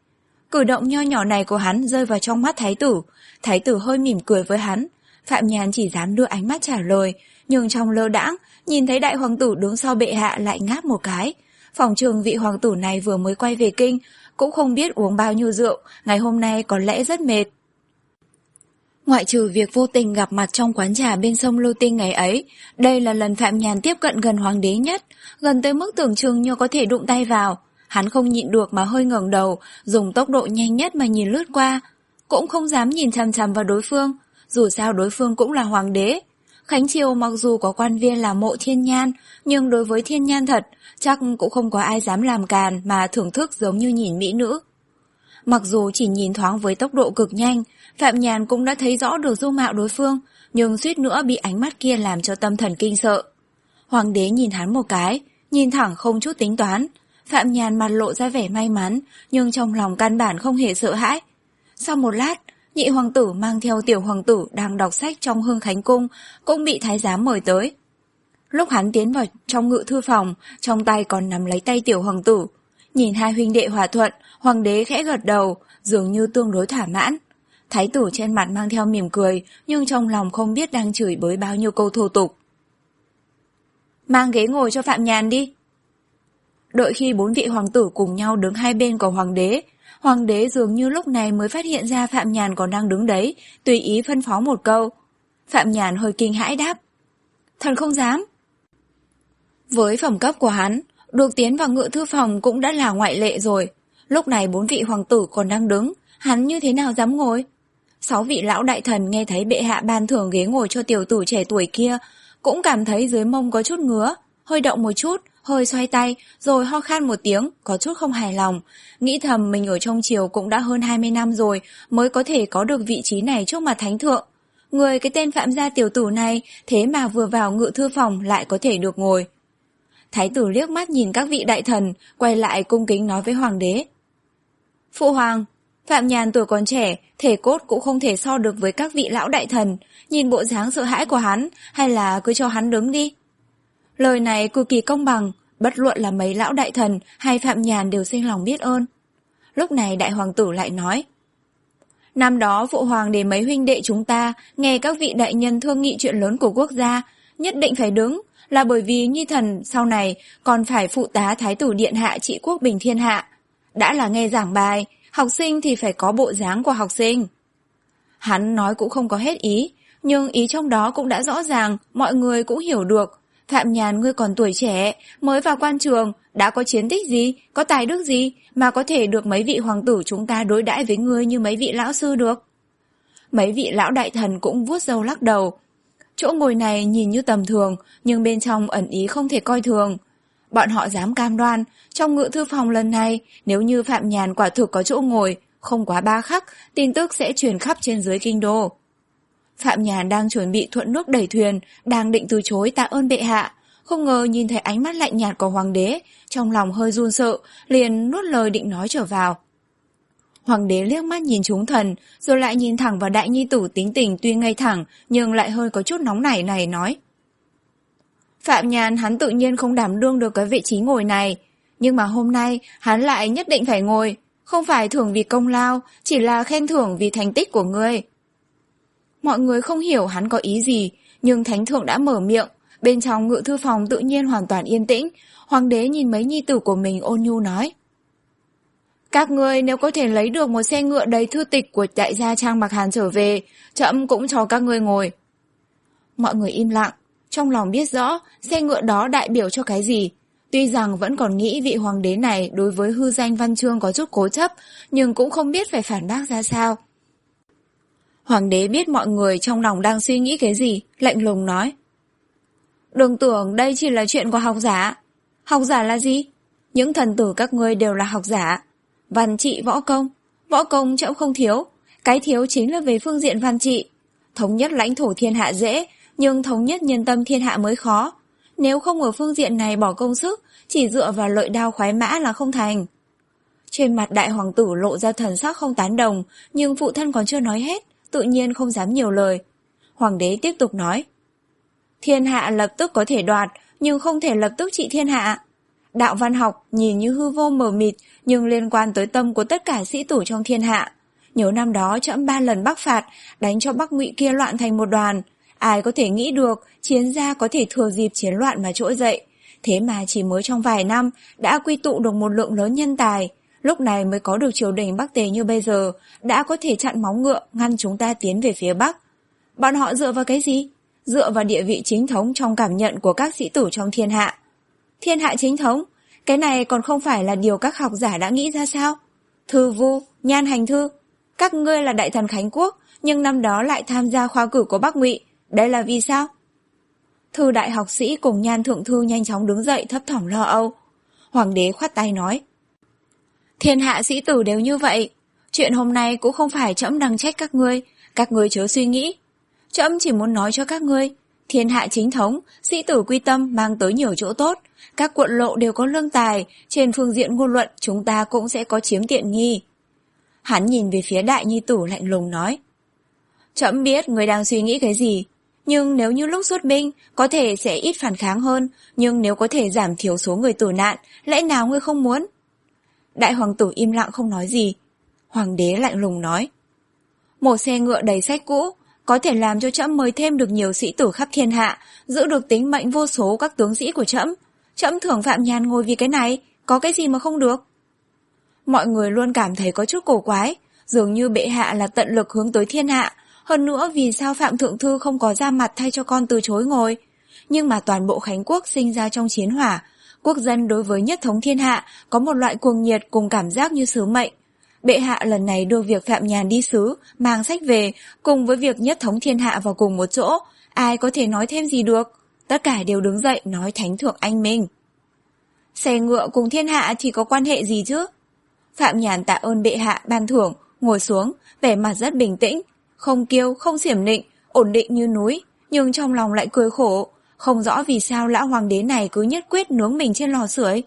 Cử động nho nhỏ này của hắn rơi vào trong mắt thái tử. Thái tử hơi mỉm cười với hắn. Phạm Nhàn chỉ dám đưa ánh mắt trả lời, nhưng trong lơ đãng, nhìn thấy đại hoàng tử đứng sau bệ hạ lại ngáp một cái. Phòng trường vị hoàng tử này vừa mới quay về kinh, cũng không biết uống bao nhiêu rượu, ngày hôm nay có lẽ rất mệt. Ngoại trừ việc vô tình gặp mặt trong quán trà bên sông Lưu Tinh ngày ấy, đây là lần Phạm Nhàn tiếp cận gần hoàng đế nhất, gần tới mức tưởng chừng như có thể đụng tay vào. Hắn không nhịn được mà hơi ngẩng đầu, dùng tốc độ nhanh nhất mà nhìn lướt qua. Cũng không dám nhìn chằm chằm vào đối phương, dù sao đối phương cũng là hoàng đế. Khánh Triều mặc dù có quan viên là Mộ Thiên Nhan, nhưng đối với Thiên Nhan thật, chắc cũng không có ai dám làm càn mà thưởng thức giống như nhìn mỹ nữ. Mặc dù chỉ nhìn thoáng với tốc độ cực nhanh, Phạm Nhàn cũng đã thấy rõ được dung mạo đối phương, nhưng suýt nữa bị ánh mắt kia làm cho tâm thần kinh sợ. Hoàng đế nhìn hắn một cái, nhìn thẳng không chút tính toán. Phạm Nhàn mặt lộ ra vẻ may mắn, nhưng trong lòng căn bản không hề sợ hãi. Sau một lát, nhị hoàng tử mang theo tiểu hoàng tử đang đọc sách trong Hưng Khánh Cung cũng bị thái giám mời tới. Lúc hắn tiến vào trong ngự thư phòng, trong tay còn nắm lấy tay tiểu hoàng tử. Nhìn hai huynh đệ hòa thuận, hoàng đế khẽ gật đầu, dường như tương đối thỏa mãn. Thái tử trên mặt mang theo mỉm cười, nhưng trong lòng không biết đang chửi bới bao nhiêu câu thô tục. Mang ghế ngồi cho Phạm Nhàn đi. Đợi khi bốn vị hoàng tử cùng nhau đứng hai bên của hoàng đế, hoàng đế dường như lúc này mới phát hiện ra Phạm Nhàn còn đang đứng đấy, tùy ý phân phó một câu. Phạm Nhàn hơi kinh hãi đáp: Thần không dám. Với phẩm cấp của hắn, được tiến vào ngự thư phòng cũng đã là ngoại lệ rồi. Lúc này bốn vị hoàng tử còn đang đứng, hắn như thế nào dám ngồi? Sáu vị lão đại thần nghe thấy bệ hạ ban thưởng ghế ngồi cho tiểu tử trẻ tuổi kia, cũng cảm thấy dưới mông có chút ngứa, hơi động một chút, hơi xoay tay, rồi ho khan một tiếng, có chút không hài lòng. Nghĩ thầm mình ở trong triều cũng đã hơn hai mươi năm rồi, mới có thể có được vị trí này trước mặt thánh thượng. Người cái tên Phạm gia tiểu tử này, thế mà vừa vào ngự thư phòng lại có thể được ngồi. Thái tử liếc mắt nhìn các vị đại thần, quay lại cung kính nói với hoàng đế: Phụ hoàng, Phạm Nhàn tuổi còn trẻ, thể cốt cũng không thể so được với các vị lão đại thần. Nhìn bộ dáng sợ hãi của hắn, hay là cứ cho hắn đứng đi. Lời này cực kỳ công bằng, bất luận là mấy lão đại thần hay Phạm Nhàn đều sinh lòng biết ơn. Lúc này đại hoàng tử lại nói: Năm đó phụ hoàng để mấy huynh đệ chúng ta nghe các vị đại nhân thương nghị chuyện lớn của quốc gia, nhất định phải đứng, là bởi vì nhi thần sau này còn phải phụ tá thái tử điện hạ trị quốc bình thiên hạ. Đã là nghe giảng bài, học sinh thì phải có bộ dáng của học sinh. Hắn nói cũng không có hết ý, nhưng ý trong đó cũng đã rõ ràng, mọi người cũng hiểu được. Phạm Nhàn ngươi còn tuổi trẻ, mới vào quan trường, đã có chiến tích gì, có tài đức gì mà có thể được mấy vị hoàng tử chúng ta đối đãi với ngươi như mấy vị lão sư được. Mấy vị lão đại thần cũng vuốt râu lắc đầu. Chỗ ngồi này nhìn như tầm thường, nhưng bên trong ẩn ý không thể coi thường. Bọn họ dám cam đoan, trong ngự thư phòng lần này, nếu như Phạm Nhàn quả thực có chỗ ngồi, không quá ba khắc, tin tức sẽ truyền khắp trên dưới kinh đô. Phạm Nhàn đang chuẩn bị thuận nước đẩy thuyền, đang định từ chối tạ ơn bệ hạ, không ngờ nhìn thấy ánh mắt lạnh nhạt của hoàng đế, trong lòng hơi run sợ, liền nuốt lời định nói trở vào. Hoàng đế liếc mắt nhìn chúng thần, rồi lại nhìn thẳng vào đại nhi tử tính tình tuy ngây thẳng, nhưng lại hơi có chút nóng nảy này nói: Phạm Nhàn hắn tự nhiên không đảm đương được cái vị trí ngồi này, nhưng mà hôm nay hắn lại nhất định phải ngồi, không phải thưởng vì công lao, chỉ là khen thưởng vì thành tích của ngươi. Mọi người không hiểu hắn có ý gì, nhưng thánh thượng đã mở miệng, bên trong ngự thư phòng tự nhiên hoàn toàn yên tĩnh. Hoàng đế nhìn mấy nhi tử của mình ôn nhu nói: Các ngươi nếu có thể lấy được một xe ngựa đầy thư tịch của đại gia Trang Bạc Hàn trở về, trẫm cũng cho các ngươi ngồi. Mọi người im lặng, trong lòng biết rõ xe ngựa đó đại biểu cho cái gì. Tuy rằng vẫn còn nghĩ vị hoàng đế này đối với hư danh văn chương có chút cố chấp, nhưng cũng không biết phải phản bác ra sao. Hoàng đế biết mọi người trong lòng đang suy nghĩ cái gì, lạnh lùng nói: Đừng tưởng đây chỉ là chuyện của học giả. Học giả là gì? Những thần tử các ngươi đều là học giả. Văn trị võ công, võ công trẫm không thiếu, cái thiếu chính là về phương diện văn trị. Thống nhất lãnh thổ thiên hạ dễ, nhưng thống nhất nhân tâm thiên hạ mới khó. Nếu không ở phương diện này bỏ công sức, chỉ dựa vào lợi đao khoái mã là không thành. Trên mặt đại hoàng tử lộ ra thần sắc không tán đồng, nhưng phụ thân còn chưa nói hết, tự nhiên không dám nhiều lời. Hoàng đế tiếp tục nói: Thiên hạ lập tức có thể đoạt, nhưng không thể lập tức trị thiên hạ. Đạo văn học nhìn như hư vô mờ mịt, nhưng liên quan tới tâm của tất cả sĩ tử trong thiên hạ. Nhớ năm đó trẫm ba lần bắc phạt, đánh cho Bắc Ngụy kia loạn thành một đoàn. Ai có thể nghĩ được chiến gia có thể thừa dịp chiến loạn mà trỗi dậy. Thế mà chỉ mới trong vài năm đã quy tụ được một lượng lớn nhân tài. Lúc này mới có được triều đình Bắc Tề như bây giờ, đã có thể chặn móng ngựa ngăn chúng ta tiến về phía Bắc. Bọn họ dựa vào cái gì? Dựa vào địa vị chính thống trong cảm nhận của các sĩ tử trong thiên hạ. Thiên hạ chính thống? Cái này còn không phải là điều các học giả đã nghĩ ra sao? Thư Vu, Nhan Hành Thư, các ngươi là đại thần Khánh Quốc, nhưng năm đó lại tham gia khoa cử của Bắc Ngụy. Đây là vì sao? Thư đại học sĩ cùng Nhan thượng thư nhanh chóng đứng dậy thấp thỏm lo âu. Hoàng đế khoát tay nói: Thiên hạ sĩ tử đều như vậy. Chuyện hôm nay cũng không phải trẫm đang trách các ngươi, các ngươi chớ suy nghĩ. Trẫm chỉ muốn nói cho các ngươi, thiên hạ chính thống, sĩ tử quy tâm mang tới nhiều chỗ tốt. Các quận lộ đều có lương tài, trên phương diện ngôn luận chúng ta cũng sẽ có chiếm tiện nghi. Hắn nhìn về phía đại nhi tử lạnh lùng nói: Trẫm biết người đang suy nghĩ cái gì, nhưng nếu như lúc xuất binh có thể sẽ ít phản kháng hơn, nhưng nếu có thể giảm thiểu số người tử nạn, lẽ nào ngươi không muốn? Đại hoàng tử im lặng không nói gì. Hoàng đế lạnh lùng nói: Một xe ngựa đầy sách cũ có thể làm cho trẫm mời thêm được nhiều sĩ tử khắp thiên hạ, giữ được tính mệnh vô số các tướng sĩ của trẫm. Trẫm thưởng Phạm Nhàn ngồi vì cái này, có cái gì mà không được? Mọi người luôn cảm thấy có chút cổ quái, dường như bệ hạ là tận lực hướng tới thiên hạ. Hơn nữa vì sao Phạm Thượng Thư không có ra mặt thay cho con từ chối ngồi? Nhưng mà toàn bộ Khánh Quốc sinh ra trong chiến hỏa, quốc dân đối với nhất thống thiên hạ có một loại cuồng nhiệt cùng cảm giác như sứ mệnh. Bệ hạ lần này đưa việc Phạm Nhàn đi sứ, mang sách về, cùng với việc nhất thống thiên hạ vào cùng một chỗ, ai có thể nói thêm gì được? Tất cả đều đứng dậy nói thánh thượng anh minh. Xe ngựa cùng thiên hạ thì có quan hệ gì chứ? Phạm Nhàn tạ ơn bệ hạ ban thưởng, ngồi xuống, vẻ mặt rất bình tĩnh, không kiêu, không xiểm nịnh, ổn định như núi, nhưng trong lòng lại cười khổ, không rõ vì sao lão hoàng đế này cứ nhất quyết nướng mình trên lò sưởi.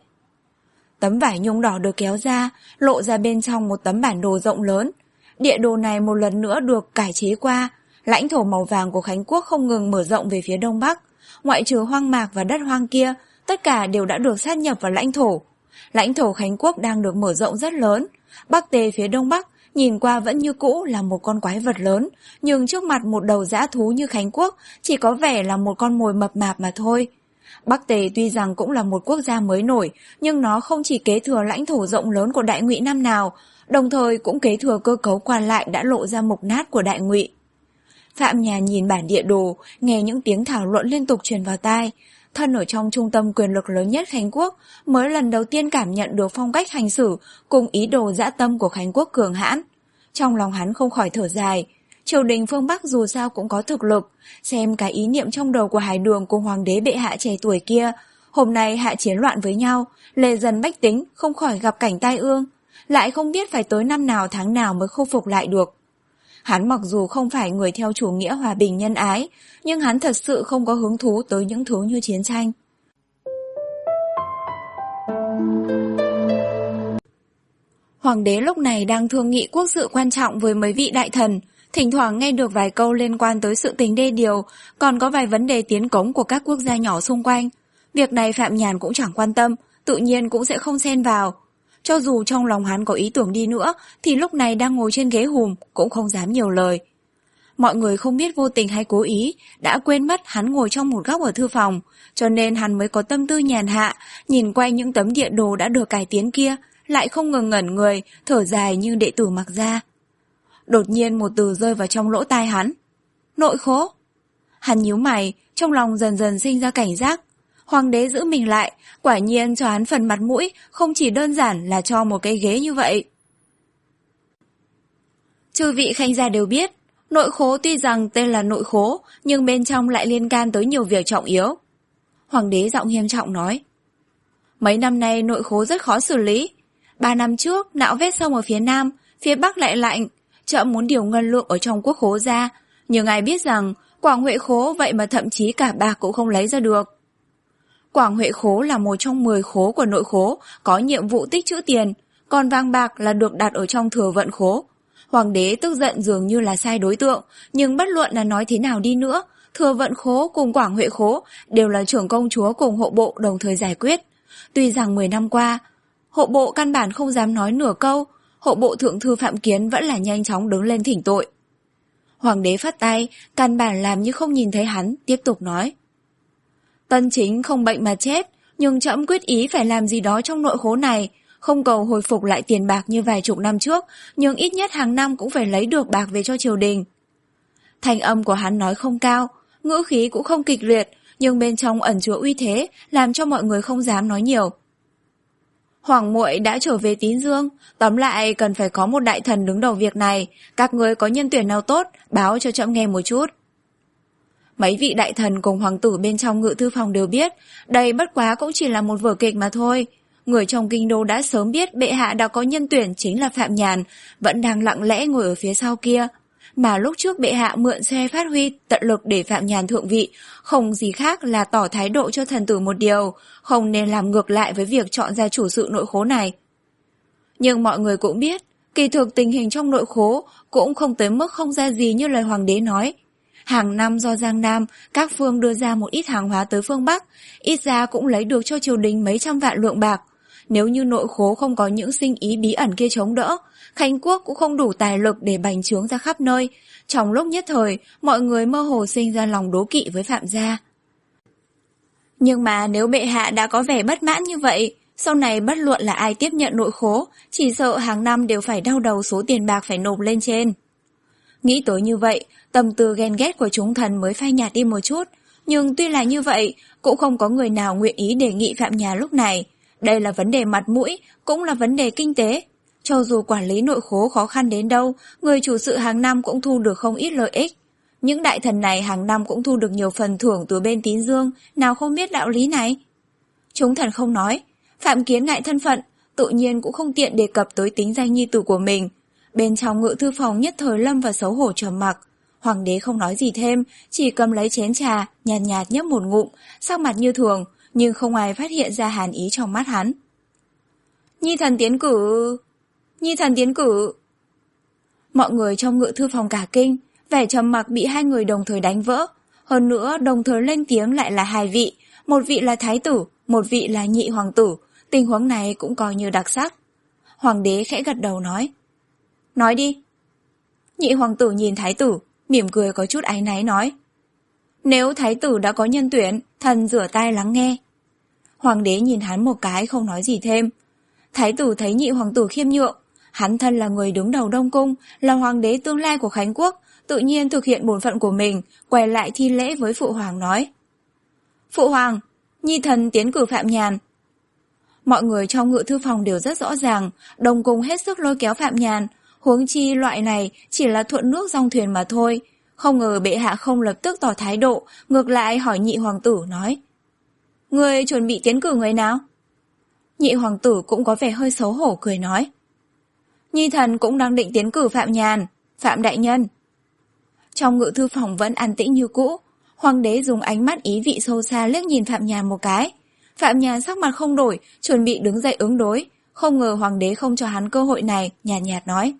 Tấm vải nhung đỏ được kéo ra, lộ ra bên trong một tấm bản đồ rộng lớn. Địa đồ này một lần nữa được cải chế qua, lãnh thổ màu vàng của Khánh Quốc không ngừng mở rộng về phía đông bắc, ngoại trừ hoang mạc và đất hoang kia, tất cả đều đã được sát nhập vào lãnh thổ. Lãnh thổ Khánh Quốc đang được mở rộng rất lớn, Bắc Tề phía đông bắc nhìn qua vẫn như cũ là một con quái vật lớn, nhưng trước mặt một đầu dã thú như Khánh Quốc chỉ có vẻ là một con mồi mập mạp mà thôi. Bắc Tề tuy rằng cũng là một quốc gia mới nổi, nhưng nó không chỉ kế thừa lãnh thổ rộng lớn của Đại Ngụy năm nào, đồng thời cũng kế thừa cơ cấu quan lại đã lộ ra mục nát của Đại Ngụy. Phạm Nhàn nhìn bản địa đồ, nghe những tiếng thảo luận liên tục truyền vào tai. Thân ở trong trung tâm quyền lực lớn nhất Khánh Quốc, mới lần đầu tiên cảm nhận được phong cách hành xử cùng ý đồ dã tâm của Khánh Quốc cường hãn. Trong lòng hắn không khỏi thở dài. Triều đình phương Bắc dù sao cũng có thực lực, xem cái ý niệm trong đầu của Hải Đường cùng hoàng đế bệ hạ trẻ tuổi kia, hôm nay hạ chiến loạn với nhau, lê dân bách tính không khỏi gặp cảnh tai ương, lại không biết phải tới năm nào tháng nào mới khôi phục lại được. Hắn mặc dù không phải người theo chủ nghĩa hòa bình nhân ái, nhưng hắn thật sự không có hứng thú tới những thứ như chiến tranh. Hoàng đế lúc này đang thương nghị quốc sự quan trọng với mấy vị đại thần, thỉnh thoảng nghe được vài câu liên quan tới sự tình đê điều, còn có vài vấn đề tiến cống của các quốc gia nhỏ xung quanh. Việc này Phạm Nhàn cũng chẳng quan tâm, tự nhiên cũng sẽ không xen vào. Cho dù trong lòng hắn có ý tưởng đi nữa, thì lúc này đang ngồi trên ghế hùm, cũng không dám nhiều lời. Mọi người không biết vô tình hay cố ý, đã quên mất hắn ngồi trong một góc ở thư phòng, cho nên hắn mới có tâm tư nhàn hạ, nhìn quay những tấm địa đồ đã được cải tiến kia, lại không ngừng ngẩn người, thở dài như đệ tử Mặc Gia. Đột nhiên một từ rơi vào trong lỗ tai hắn. Nội khố. Hắn nhíu mày, trong lòng dần dần sinh ra cảnh giác. Hoàng đế giữ mình lại, quả nhiên cho hắn phần mặt mũi, không chỉ đơn giản là cho một cái ghế như vậy. Chư vị khanh gia đều biết, nội khố tuy rằng tên là nội khố, nhưng bên trong lại liên can tới nhiều việc trọng yếu. Hoàng đế giọng nghiêm trọng nói. Mấy năm nay nội khố rất khó xử lý. Ba năm trước, nạo vét sông ở phía nam, phía bắc lại lạnh. Trẫm muốn điều ngân lượng ở trong quốc khố ra, nhưng ai biết rằng Quảng Huệ khố vậy mà thậm chí cả bạc cũng không lấy ra được. Quảng Huệ khố là một trong mười khố của nội khố, có nhiệm vụ tích trữ tiền, còn vàng bạc là được đặt ở trong thừa vận khố. Hoàng đế tức giận dường như là sai đối tượng, nhưng bất luận là nói thế nào đi nữa, thừa vận khố cùng Quảng Huệ khố đều là trưởng công chúa cùng hộ bộ đồng thời giải quyết. Tuy rằng mười năm qua, hộ bộ căn bản không dám nói nửa câu, hộ bộ thượng thư Phạm Kiến vẫn là nhanh chóng đứng lên thỉnh tội. Hoàng đế phất tay, căn bản làm như không nhìn thấy hắn, tiếp tục nói. Tân chính không bệnh mà chết, nhưng trẫm quyết ý phải làm gì đó trong nội khố này, không cầu hồi phục lại tiền bạc như vài chục năm trước, nhưng ít nhất hàng năm cũng phải lấy được bạc về cho triều đình. Thanh âm của hắn nói không cao, ngữ khí cũng không kịch liệt, nhưng bên trong ẩn chứa uy thế, làm cho mọi người không dám nói nhiều. Hoàng muội đã trở về Tín Dương, tóm lại cần phải có một đại thần đứng đầu việc này, các người có nhân tuyển nào tốt, báo cho trẫm nghe một chút. Mấy vị đại thần cùng hoàng tử bên trong ngự thư phòng đều biết, đây bất quá cũng chỉ là một vở kịch mà thôi. Người trong kinh đô đã sớm biết bệ hạ đã có nhân tuyển chính là Phạm Nhàn, vẫn đang lặng lẽ ngồi ở phía sau kia. Mà lúc trước bệ hạ mượn xe phát huy tận lực để Phạm Nhàn thượng vị, không gì khác là tỏ thái độ cho thần tử một điều, không nên làm ngược lại với việc chọn ra chủ sự nội khố này. Nhưng mọi người cũng biết, kỳ thực tình hình trong nội khố cũng không tới mức không ra gì như lời hoàng đế nói. Hàng năm do Giang Nam, các phương đưa ra một ít hàng hóa tới phương Bắc, ít ra cũng lấy được cho triều đình mấy trăm vạn lượng bạc. Nếu như nội khố không có những sinh ý bí ẩn kia chống đỡ, Khánh Quốc cũng không đủ tài lực để bành trướng ra khắp nơi. Trong lúc nhất thời, mọi người mơ hồ sinh ra lòng đố kỵ với Phạm gia. Nhưng mà nếu bệ hạ đã có vẻ bất mãn như vậy, sau này bất luận là ai tiếp nhận nội khố, chỉ sợ hàng năm đều phải đau đầu số tiền bạc phải nộp lên trên. Nghĩ tới như vậy, tâm tư ghen ghét của chúng thần mới phai nhạt đi một chút, nhưng tuy là như vậy, cũng không có người nào nguyện ý đề nghị Phạm nhà lúc này. Đây là vấn đề mặt mũi, cũng là vấn đề kinh tế. Cho dù quản lý nội khố khó khăn đến đâu, người chủ sự hàng năm cũng thu được không ít lợi ích. Những đại thần này hàng năm cũng thu được nhiều phần thưởng từ bên Tín Dương, nào không biết đạo lý này. Chúng thần không nói, Phạm Kiến ngại thân phận, tự nhiên cũng không tiện đề cập tới tính danh nhi tử của mình. Bên trong ngự thư phòng nhất thời lâm và xấu hổ trầm mặc. Hoàng đế không nói gì thêm, chỉ cầm lấy chén trà, nhạt nhạt nhấp một ngụm, sắc mặt như thường, nhưng không ai phát hiện ra hàn ý trong mắt hắn. Nhi thần tiến cử... Nhi thần tiến cử... Mọi người trong ngự thư phòng cả kinh, vẻ trầm mặc bị hai người đồng thời đánh vỡ. Hơn nữa đồng thời lên tiếng lại là hai vị, một vị là thái tử, một vị là nhị hoàng tử. Tình huống này cũng coi như đặc sắc. Hoàng đế khẽ gật đầu nói. Nói đi. Nhị hoàng tử nhìn thái tử, mỉm cười có chút áy náy nói. Nếu thái tử đã có nhân tuyển, thần rửa tai lắng nghe. Hoàng đế nhìn hắn một cái không nói gì thêm. Thái tử thấy nhị hoàng tử khiêm nhượng, hắn thân là người đứng đầu Đông Cung, là hoàng đế tương lai của Khánh Quốc, tự nhiên thực hiện bổn phận của mình, quay lại thi lễ với phụ hoàng nói. Phụ hoàng, nhi thần tiến cử Phạm Nhàn. Mọi người trong ngự thư phòng đều rất rõ ràng, Đông Cung hết sức lôi kéo Phạm Nhàn, huống chi loại này chỉ là thuận nước dòng thuyền mà thôi. Không ngờ bệ hạ không lập tức tỏ thái độ, ngược lại hỏi nhị hoàng tử nói. Người chuẩn bị tiến cử người nào? Nhị hoàng tử cũng có vẻ hơi xấu hổ cười nói. Nhi thần cũng đang định tiến cử Phạm Nhàn, Phạm đại nhân. Trong ngự thư phòng vẫn an tĩnh như cũ, hoàng đế dùng ánh mắt ý vị sâu xa liếc nhìn Phạm Nhàn một cái. Phạm Nhàn sắc mặt không đổi, chuẩn bị đứng dậy ứng đối, không ngờ hoàng đế không cho hắn cơ hội này, nhạt nhạt nói.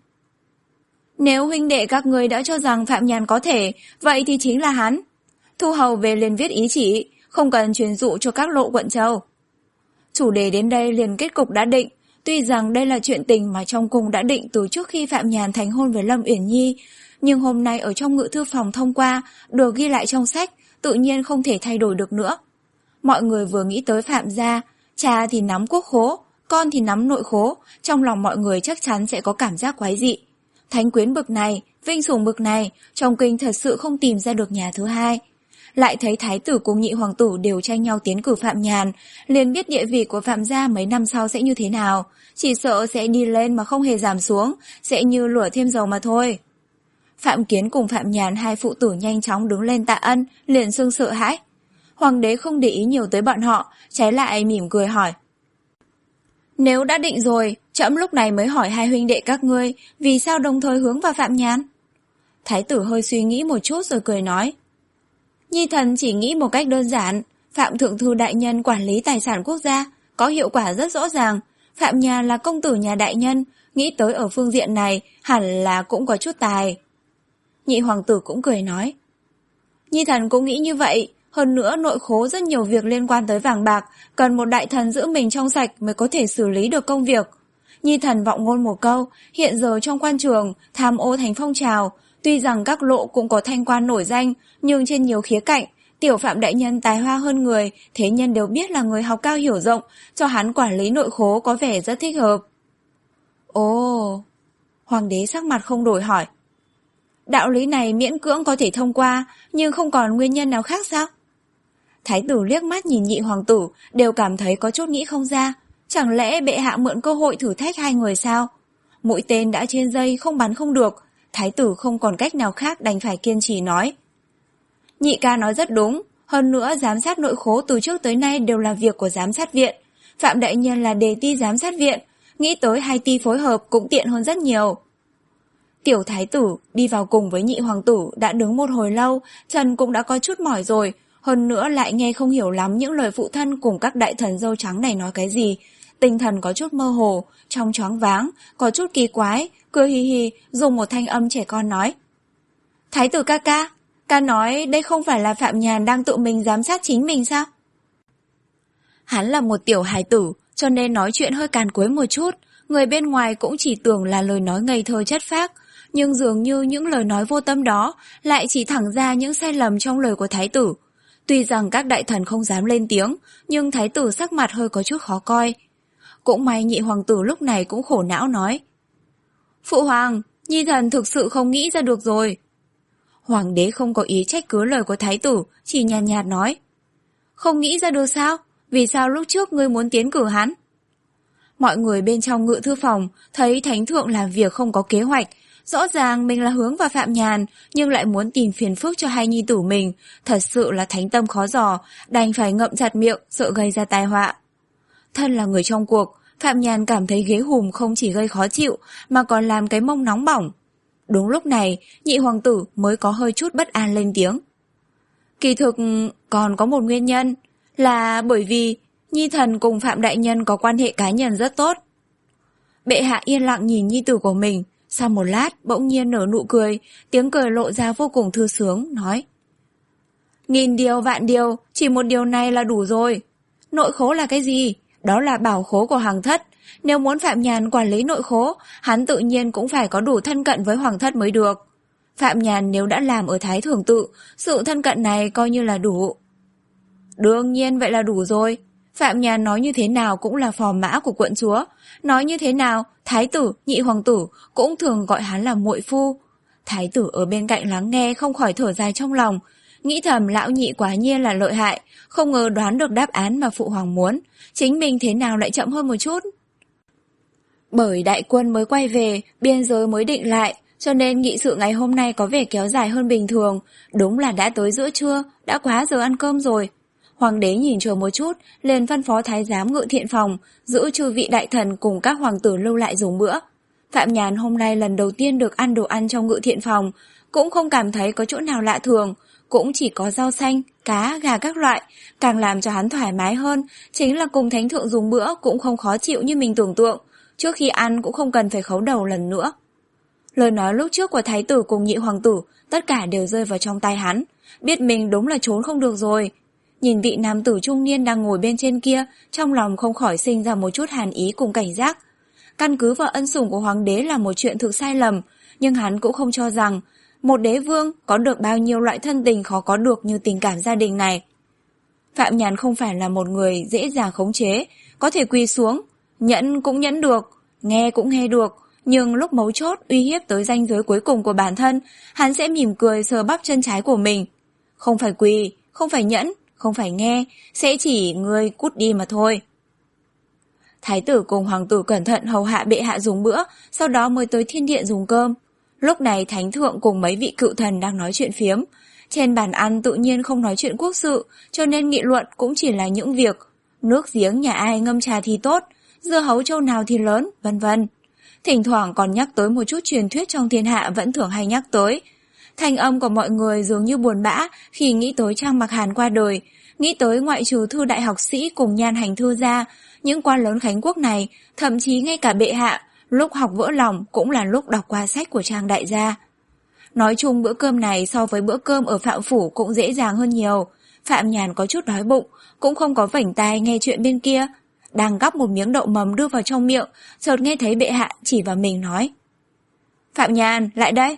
Nếu huynh đệ các người đã cho rằng Phạm Nhàn có thể, vậy thì chính là hắn. Thu hầu về liền viết ý chỉ, không cần truyền dụ cho các lộ quận châu. Chủ đề đến đây liền kết cục đã định, tuy rằng đây là chuyện tình mà trong cung đã định từ trước khi Phạm Nhàn thành hôn với Lâm Uyển Nhi, nhưng hôm nay ở trong ngự thư phòng thông qua, được ghi lại trong sách, tự nhiên không thể thay đổi được nữa. Mọi người vừa nghĩ tới Phạm gia, cha thì nắm quốc khố, con thì nắm nội khố, trong lòng mọi người chắc chắn sẽ có cảm giác quái dị. Thánh quyến bực này, vinh sủng bực này, trong kinh thật sự không tìm ra được nhà thứ hai. Lại thấy thái tử cùng nhị hoàng tử đều tranh nhau tiến cử Phạm Nhàn, liền biết địa vị của Phạm gia mấy năm sau sẽ như thế nào, chỉ sợ sẽ đi lên mà không hề giảm xuống, sẽ như lửa thêm dầu mà thôi. Phạm Kiến cùng Phạm Nhàn hai phụ tử nhanh chóng đứng lên tạ ân, liền sưng sợ hãi. Hoàng đế không để ý nhiều tới bọn họ, trái lại mỉm cười hỏi. Nếu đã định rồi, trẫm lúc này mới hỏi hai huynh đệ các ngươi, vì sao đồng thời hướng vào Phạm Nhàn? Thái tử hơi suy nghĩ một chút rồi cười nói. Nhi thần chỉ nghĩ một cách đơn giản, Phạm Thượng Thư đại nhân quản lý tài sản quốc gia, có hiệu quả rất rõ ràng. Phạm Nhàn là công tử nhà đại nhân, nghĩ tới ở phương diện này hẳn là cũng có chút tài. Nhị hoàng tử cũng cười nói. Nhi thần cũng nghĩ như vậy, Hơn nữa nội khố rất nhiều việc liên quan tới vàng bạc, cần một đại thần giữ mình trong sạch mới có thể xử lý được công việc. Nhi thần vọng ngôn một câu, hiện giờ trong quan trường, tham ô thành phong trào, tuy rằng các lộ cũng có thanh quan nổi danh, nhưng trên nhiều khía cạnh, tiểu Phạm đại nhân tài hoa hơn người, thế nhân đều biết là người học cao hiểu rộng, cho hắn quản lý nội khố có vẻ rất thích hợp. Ồ, hoàng đế sắc mặt không đổi hỏi. Đạo lý này miễn cưỡng có thể thông qua, nhưng không còn nguyên nhân nào khác sao? Thái tử liếc mắt nhìn nhị hoàng tử, đều cảm thấy có chút nghĩ không ra. Chẳng lẽ bệ hạ mượn cơ hội thử thách hai người sao? Mũi tên đã trên dây không bắn không được, thái tử không còn cách nào khác đành phải kiên trì nói. Nhị ca nói rất đúng, hơn nữa giám sát nội khố từ trước tới nay đều là việc của giám sát viện. Phạm đại nhân là đề ti giám sát viện, nghĩ tới hai ti phối hợp cũng tiện hơn rất nhiều. Tiểu thái tử đi vào cùng với nhị hoàng tử đã đứng một hồi lâu, chân cũng đã có chút mỏi rồi, hơn nữa lại nghe không hiểu lắm những lời phụ thân cùng các đại thần dâu trắng này nói cái gì. Tinh thần có chút mơ hồ, trong choáng váng, có chút kỳ quái, cười hì hì, dùng một thanh âm trẻ con nói. Thái tử ca ca, ca nói đây không phải là Phạm Nhàn đang tự mình giám sát chính mình sao? Hắn là một tiểu hài tử, cho nên nói chuyện hơi càn quấy một chút, người bên ngoài cũng chỉ tưởng là lời nói ngây thơ chất phác, nhưng dường như những lời nói vô tâm đó lại chỉ thẳng ra những sai lầm trong lời của thái tử. Tuy rằng các đại thần không dám lên tiếng, nhưng thái tử sắc mặt hơi có chút khó coi. Cũng may nhị hoàng tử lúc này cũng khổ não nói. Phụ hoàng, nhi thần thực sự không nghĩ ra được rồi. Hoàng đế không có ý trách cứ lời của thái tử, chỉ nhàn nhạt, nhạt nói. Không nghĩ ra được sao? Vì sao lúc trước ngươi muốn tiến cử hắn? Mọi người bên trong ngự thư phòng thấy thánh thượng làm việc không có kế hoạch. Rõ ràng mình là hướng vào Phạm Nhàn, nhưng lại muốn tìm phiền phức cho hai nhi tử mình. Thật sự là thánh tâm khó dò, đành phải ngậm chặt miệng, sợ gây ra tai họa. Thân là người trong cuộc, Phạm Nhàn cảm thấy ghế hùm không chỉ gây khó chịu, mà còn làm cái mông nóng bỏng. Đúng lúc này, nhị hoàng tử mới có hơi chút bất an lên tiếng. Kỳ thực còn có một nguyên nhân, là bởi vì nhi thần cùng Phạm đại nhân có quan hệ cá nhân rất tốt. Bệ hạ yên lặng nhìn nhi tử của mình, sau một lát bỗng nhiên nở nụ cười, tiếng cười lộ ra vô cùng thư sướng, nói. Nghìn điều vạn điều, chỉ một điều này là đủ rồi. Nội khố là cái gì? Đó là bảo khố của hoàng thất. Nếu muốn Phạm Nhàn quản lý nội khố, hắn tự nhiên cũng phải có đủ thân cận với hoàng thất mới được. Phạm Nhàn nếu đã làm ở Thái Thường Tự, sự thân cận này coi như là đủ. Đương nhiên vậy là đủ rồi. Phạm Nhàn nói như thế nào cũng là phò mã của quận chúa. Nói như thế nào, thái tử, nhị hoàng tử cũng thường gọi hắn là muội phu. Thái tử ở bên cạnh lắng nghe không khỏi thở dài trong lòng. Nghĩ thầm lão nhị quá nhiên là lợi hại, không ngờ đoán được đáp án mà phụ hoàng muốn. Chính mình thế nào lại chậm hơn một chút. Bởi đại quân mới quay về, biên giới mới định lại, cho nên nghị sự ngày hôm nay có vẻ kéo dài hơn bình thường. Đúng là đã tới giữa trưa, đã quá giờ ăn cơm rồi. Hoàng đế nhìn chờ một chút, liền phân phó thái giám ngự thiện phòng, giữ chư vị đại thần cùng các hoàng tử lưu lại dùng bữa. Phạm Nhàn hôm nay lần đầu tiên được ăn đồ ăn trong ngự thiện phòng, cũng không cảm thấy có chỗ nào lạ thường, cũng chỉ có rau xanh, cá, gà các loại. Càng làm cho hắn thoải mái hơn, chính là cùng thánh thượng dùng bữa cũng không khó chịu như mình tưởng tượng, trước khi ăn cũng không cần phải khấu đầu lần nữa. Lời nói lúc trước của thái tử cùng nhị hoàng tử, tất cả đều rơi vào trong tay hắn, biết mình đúng là trốn không được rồi. Nhìn vị nam tử trung niên đang ngồi bên trên kia, trong lòng không khỏi sinh ra một chút hàn ý cùng cảnh giác. Căn cứ vào ân sủng của hoàng đế là một chuyện thực sai lầm, nhưng hắn cũng không cho rằng một đế vương có được bao nhiêu loại thân tình khó có được như tình cảm gia đình này. Phạm Nhàn không phải là một người dễ dàng khống chế, có thể quỳ xuống, nhẫn cũng nhẫn được, nghe cũng nghe được, nhưng lúc mấu chốt uy hiếp tới ranh giới cuối cùng của bản thân, hắn sẽ mỉm cười sờ bắp chân trái của mình. Không phải quỳ, không phải nhẫn, không phải nghe, sẽ chỉ ngươi cút đi mà thôi. Thái tử cùng hoàng tử cẩn thận hầu hạ bệ hạ dùng bữa, sau đó mới tới thiên điện dùng cơm. Lúc này thánh thượng cùng mấy vị cựu thần đang nói chuyện phiếm. Trên bàn ăn tự nhiên không nói chuyện quốc sự, cho nên nghị luận cũng chỉ là những việc nước giếng nhà ai ngâm trà thì tốt, dưa hấu châu nào thì lớn, vân vân. Thỉnh thoảng còn nhắc tới một chút truyền thuyết trong thiên hạ vẫn thường hay nhắc tới. Thanh âm của mọi người dường như buồn bã khi nghĩ tới Trang Mặc Hàn qua đời, nghĩ tới ngoại trừ thư đại học sĩ cùng Nhan Hành thư ra, những quan lớn Khánh quốc này, thậm chí ngay cả bệ hạ, lúc học vỡ lòng cũng là lúc đọc qua sách của Trang đại gia. Nói chung bữa cơm này so với bữa cơm ở Phạm Phủ cũng dễ dàng hơn nhiều. Phạm Nhàn có chút đói bụng, cũng không có vảnh tai nghe chuyện bên kia. Đang gắp một miếng đậu mầm đưa vào trong miệng, chợt nghe thấy bệ hạ chỉ vào mình nói: Phạm Nhàn, lại đây.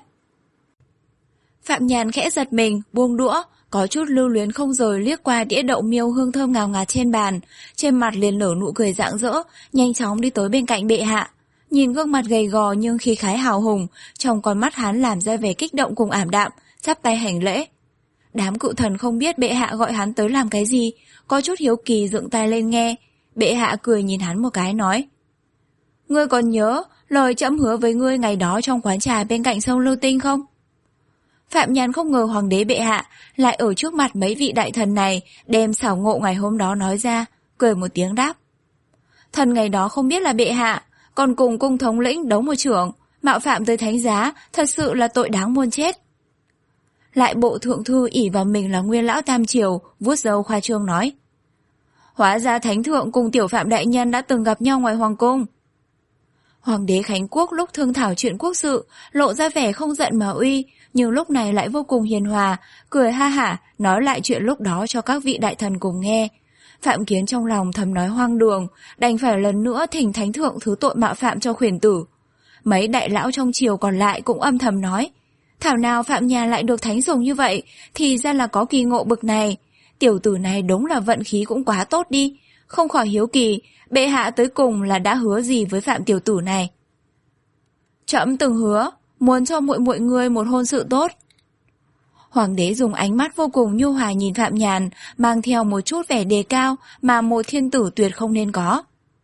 Phạm Nhàn khẽ giật mình, buông đũa, có chút lưu luyến không rời liếc qua đĩa đậu miêu hương thơm ngào ngạt trên bàn, trên mặt liền nở nụ cười rạng rỡ, nhanh chóng đi tới bên cạnh bệ hạ. Nhìn gương mặt gầy gò nhưng khí khái hào hùng, trong con mắt hắn làm ra vẻ kích động cùng ảm đạm, chắp tay hành lễ. Đám cự thần không biết bệ hạ gọi hắn tới làm cái gì, có chút hiếu kỳ dựng tai lên nghe. Bệ hạ cười nhìn hắn một cái nói: Ngươi còn nhớ lời trẫm hứa với ngươi ngày đó trong quán trà bên cạnh sông Lưu Tinh không? Phạm Nhàn không ngờ hoàng đế bệ hạ lại ở trước mặt mấy vị đại thần này đem xảo ngộ ngày hôm đó nói ra, cười một tiếng đáp: Thần ngày đó không biết là bệ hạ, còn cùng cung thống lĩnh đấu một chưởng, mạo phạm tới thánh giá, thật sự là tội đáng muôn chết. Lại bộ thượng thư ỷ vào mình là nguyên lão tam triều, vuốt râu khoa trương nói: Hóa ra thánh thượng cùng tiểu phạm đại nhân đã từng gặp nhau ngoài hoàng cung. Hoàng đế Khánh Quốc lúc thương thảo chuyện quốc sự, lộ ra vẻ không giận mà uy, nhưng lúc này lại vô cùng hiền hòa, cười ha hả, nói lại chuyện lúc đó cho các vị đại thần cùng nghe. Phạm Kiến trong lòng thầm nói hoang đường, đành phải lần nữa thỉnh thánh thượng thứ tội mạo phạm cho khuyển tử. Mấy đại lão trong triều còn lại cũng âm thầm nói: Thảo nào Phạm Nhàn lại được thánh sủng như vậy, thì ra là có kỳ ngộ bực này. Tiểu tử này đúng là vận khí cũng quá tốt đi. Không khỏi hiếu kỳ, bệ hạ tới cùng là đã hứa gì với Phạm tiểu tử này. Trẫm từng hứa, muốn cho muội muội ngươi một hôn sự tốt. Hoàng đế dùng ánh mắt vô cùng nhu hòa nhìn Phạm Nhàn, mang theo một chút vẻ đề cao mà một thiên tử tuyệt không nên có.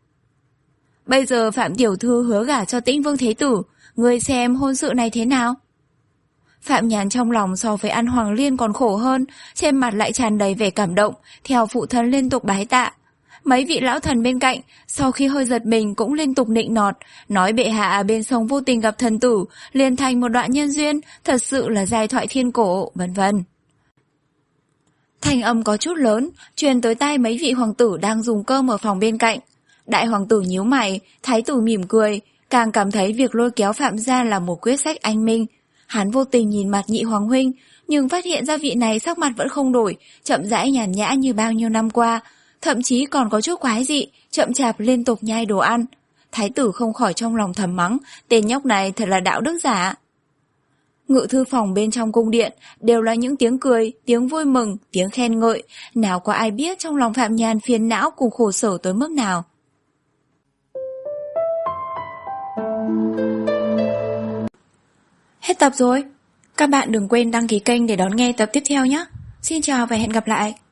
Bây giờ Phạm tiểu thư hứa gả cho Tĩnh Vương Thế Tử, ngươi xem hôn sự này thế nào? Phạm Nhàn trong lòng so với ăn Hoàng Liên còn khổ hơn, trên mặt lại tràn đầy vẻ cảm động, theo phụ thân liên tục bái tạ. Mấy vị lão thần bên cạnh, sau khi hơi giật mình cũng liên tục nịnh nọt, nói bệ hạ bên sông vô tình gặp thần tử, liền thành một đoạn nhân duyên, thật sự là giai thoại thiên cổ, vân vân. Thanh âm có chút lớn, truyền tới tai mấy vị hoàng tử đang dùng cơm ở phòng bên cạnh. Đại hoàng tử nhíu mày, thái tử mỉm cười, càng cảm thấy việc lôi kéo Phạm gia là một quyết sách anh minh. Hắn vô tình nhìn mặt nhị hoàng huynh, nhưng phát hiện ra vị này sắc mặt vẫn không đổi, chậm rãi nhàn nhã như bao nhiêu năm qua, thậm chí còn có chút quái dị, chậm chạp liên tục nhai đồ ăn. Thái tử không khỏi trong lòng thầm mắng, tên nhóc này thật là đạo đức giả. Ngự thư phòng bên trong cung điện đều là những tiếng cười, tiếng vui mừng, tiếng khen ngợi, nào có ai biết trong lòng Phạm Nhàn phiền não cùng khổ sở tới mức nào. Hết tập rồi. Các bạn đừng quên đăng ký kênh để đón nghe tập tiếp theo nhé. Xin chào và hẹn gặp lại.